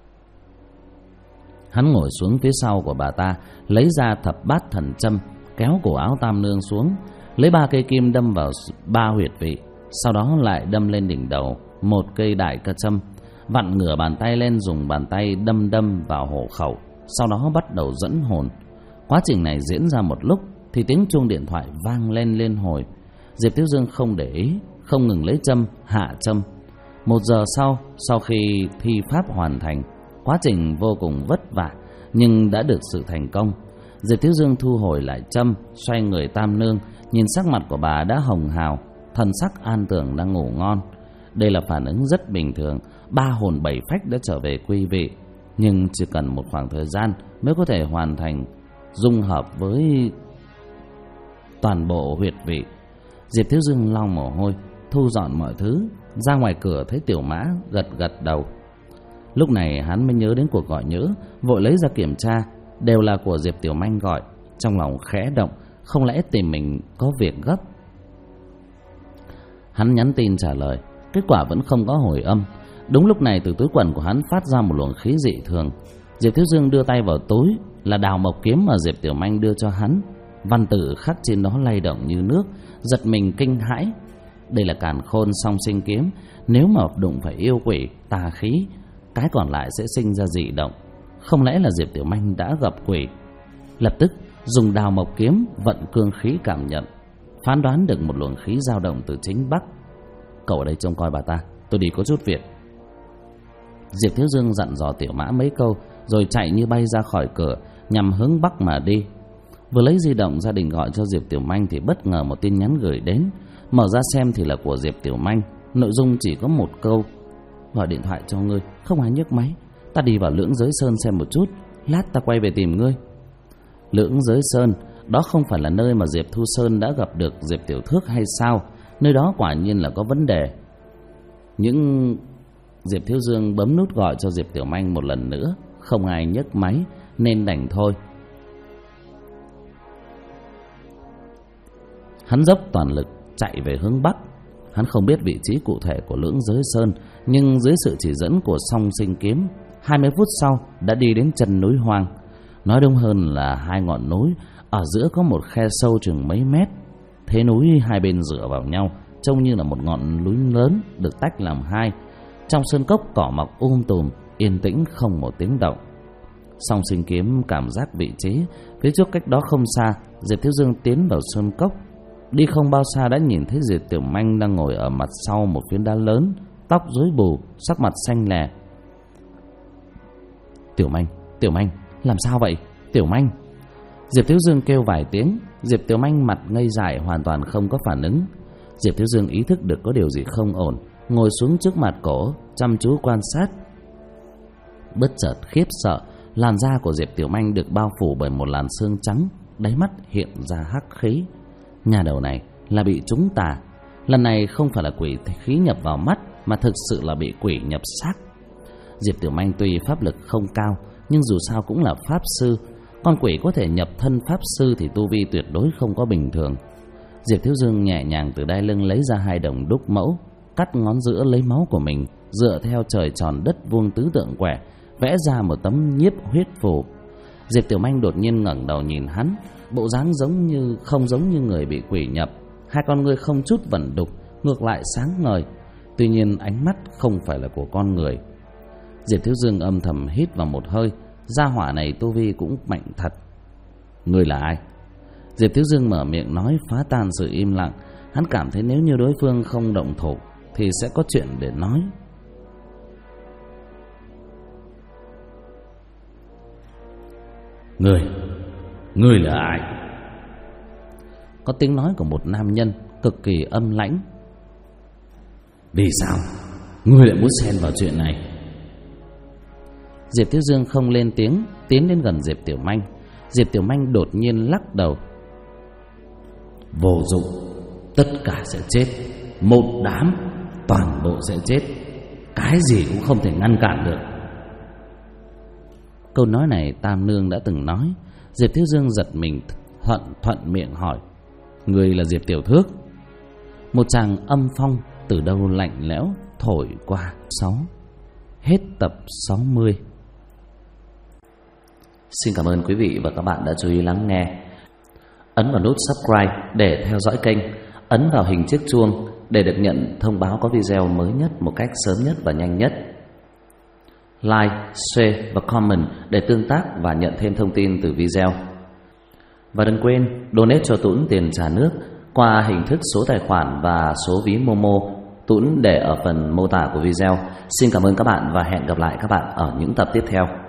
[SPEAKER 1] Hắn ngồi xuống phía sau của bà ta, lấy ra thập bát thần châm, kéo cổ áo Tam Nương xuống, lấy 3 cây kim đâm vào 3 huyệt vị, sau đó lại đâm lên đỉnh đầu 1 cây đại ca châm, vặn ngửa bàn tay lên, dùng bàn tay đâm vào hổ khẩu, sau đó bắt đầu dẫn hồn. Quá trình này diễn ra một lúc thì tiếng chuông điện thoại vang lên liên hồi. Diệp Thiếu Dương không để ý, không ngừng lấy châm hạ châm. 1 giờ sau khi thi pháp hoàn thành, quá trình vô cùng vất vả nhưng đã được sự thành công. Diệp Thiếu Dương thu hồi lại châm, xoay người Tam Nương, nhìn sắc mặt của bà đã hồng hào, thần sắc an tưởng đang ngủ ngon. Đây là phản ứng rất bình thường, 3 hồn 7 phách đã trở về quý vị, nhưng chỉ cần một khoảng thời gian mới có thể hoàn thành dung hợp với toàn bộ huyệt vị. Diệp Thiếu Dương lau mồ hôi, thu dọn mọi thứ, ra ngoài cửa thấy Tiểu Mã gật đầu. Lúc này hắn mới nhớ đến cuộc gọi nhỡ, vội lấy ra kiểm tra, đều là của Diệp Tiểu Manh gọi. Trong lòng khẽ động, không lẽ tìm mình có việc gấp. Hắn nhắn tin trả lời, kết quả vẫn không có hồi âm. Đúng lúc này từ túi quần của hắn phát ra một luồng khí dị thường. Diệp Thiếu Dương đưa tay vào túi, là đào mộc kiếm mà Diệp Tiểu Manh đưa cho hắn. Văn tự khắc trên đó lay động như nước, giật mình kinh hãi. Đây là Càn Khôn Song Sinh kiếm, nếu mà đụng phải yêu quỷ, tà khí, cái còn lại sẽ sinh ra dị động. Không lẽ là Diệp Tiểu Manh đã gặp quỷ? Lập tức dùng đào mộc kiếm vận cương khí cảm nhận, phán đoán được một luồng khí dao động từ chính bắc. Cậu ở đây trông coi bà ta, tôi đi có chút việc. Diệp Thiếu Dương dặn dò Tiểu Mã mấy câu rồi chạy như bay ra khỏi cửa, nhằm hướng bắc mà đi. Vừa lấy di động gia đình gọi cho Diệp Tiểu Manh thì bất ngờ một tin nhắn gửi đến. Mở ra xem thì là của Diệp Tiểu Manh, nội dung chỉ có một câu: gọi điện thoại cho ngươi, không ai nhấc máy, ta đi vào Lưỡng Giới Sơn xem một chút, lát ta quay về tìm ngươi. Lưỡng Giới Sơn, đó không phải là nơi mà Diệp Thu Sơn đã gặp được Diệp Tiểu Thước hay sao? Nơi đó quả nhiên là có vấn đề. Diệp Thiếu Dương bấm nút gọi cho Diệp Tiểu Manh một lần nữa, không ai nhấc máy nên đành thôi. Hắn dốc toàn lực chạy về hướng bắc. Hắn không biết vị trí cụ thể của Lưỡng Giới Sơn, nhưng dưới sự chỉ dẫn của Song Sinh kiếm, 20 phút sau đã đi đến chân núi hoang. Nói đúng hơn là 2 ngọn núi, ở giữa có một khe sâu chừng mấy mét. Thế núi hai bên dựa vào nhau, trông như là một ngọn núi lớn được tách làm 2. Trong sơn cốc cỏ mọc tùm, yên tĩnh không một tiếng động. Song Sinh kiếm cảm giác vị trí, phía trước cách đó không xa. Diệp Thiếu Dương tiến vào sơn cốc, đi không bao xa đã nhìn thấy Diệp Tiểu Manh đang ngồi ở mặt sau một phiến đá lớn, tóc rối bù, sắc mặt xanh lè. Tiểu Manh, làm sao vậy? Tiểu Manh. Diệp Thiếu Dương kêu vài tiếng, Diệp Tiểu Manh mặt ngây dại, hoàn toàn không có phản ứng. Diệp Thiếu Dương ý thức được có điều gì không ổn, ngồi xuống trước mặt cổ, chăm chú quan sát. Bất chợt khiếp sợ, làn da của Diệp Tiểu Manh được bao phủ bởi một làn sương trắng, đáy mắt hiện ra hắc khí. Nhà đầu này là bị trúng tà. Lần này không phải là quỷ khí nhập vào mắt, mà thực sự là bị quỷ nhập xác. Diệp Tiểu Manh tuy pháp lực không cao, nhưng dù sao cũng là pháp sư. Con quỷ có thể nhập thân pháp sư thì tu vi tuyệt đối không có bình thường. Diệp Thiếu Dương nhẹ nhàng từ đai lưng lấy ra 2 đồng đúc mẫu, cắt ngón giữa lấy máu của mình, dựa theo trời tròn đất vuông tứ tượng quẻ, vẽ ra một tấm nhiếp huyết phù. Diệp Tiểu Manh đột nhiên ngẩng đầu nhìn hắn, bộ dáng không giống như người bị quỷ nhập. Hai con ngươi không chút vẩn đục, ngược lại sáng ngời. Tuy nhiên ánh mắt không phải là của con người. Diệp Thiếu Dương âm thầm hít vào một hơi. Gia hỏa này tu vi cũng mạnh thật. Ngươi là ai? Diệp Thiếu Dương mở miệng nói phá tan sự im lặng. Hắn cảm thấy nếu như đối phương không động thủ thì sẽ có chuyện để nói. Ngươi là ai? Có tiếng nói của một nam nhân cực kỳ âm lãnh. Vì sao ngươi lại muốn xen vào chuyện này? Diệp Thiếu Dương không lên tiếng, tiến đến gần Diệp Tiểu Manh. Diệp Tiểu Manh đột nhiên lắc đầu. Vô dụng, tất cả sẽ chết. Một đám, toàn bộ sẽ chết. Cái gì cũng không thể ngăn cản được. Câu nói này Tam Nương đã từng nói. Diệp Thiếu Dương giật mình, thuận miệng hỏi. Người là Diệp Tiểu Thước? Một tràng âm phong từ đâu lạnh lẽo thổi qua. Hết tập 60. Xin cảm ơn quý vị và các bạn đã chú ý lắng nghe. Ấn vào nút subscribe để theo dõi kênh. Ấn vào hình chiếc chuông để được nhận thông báo có video mới nhất một cách sớm nhất và nhanh nhất. Like, share và comment để tương tác và nhận thêm thông tin từ video. Và đừng quên donate cho Tuấn tiền trà nước qua hình thức số tài khoản và số ví Momo. Tuấn để ở phần mô tả của video. Xin cảm ơn các bạn và hẹn gặp lại các bạn ở những tập tiếp theo.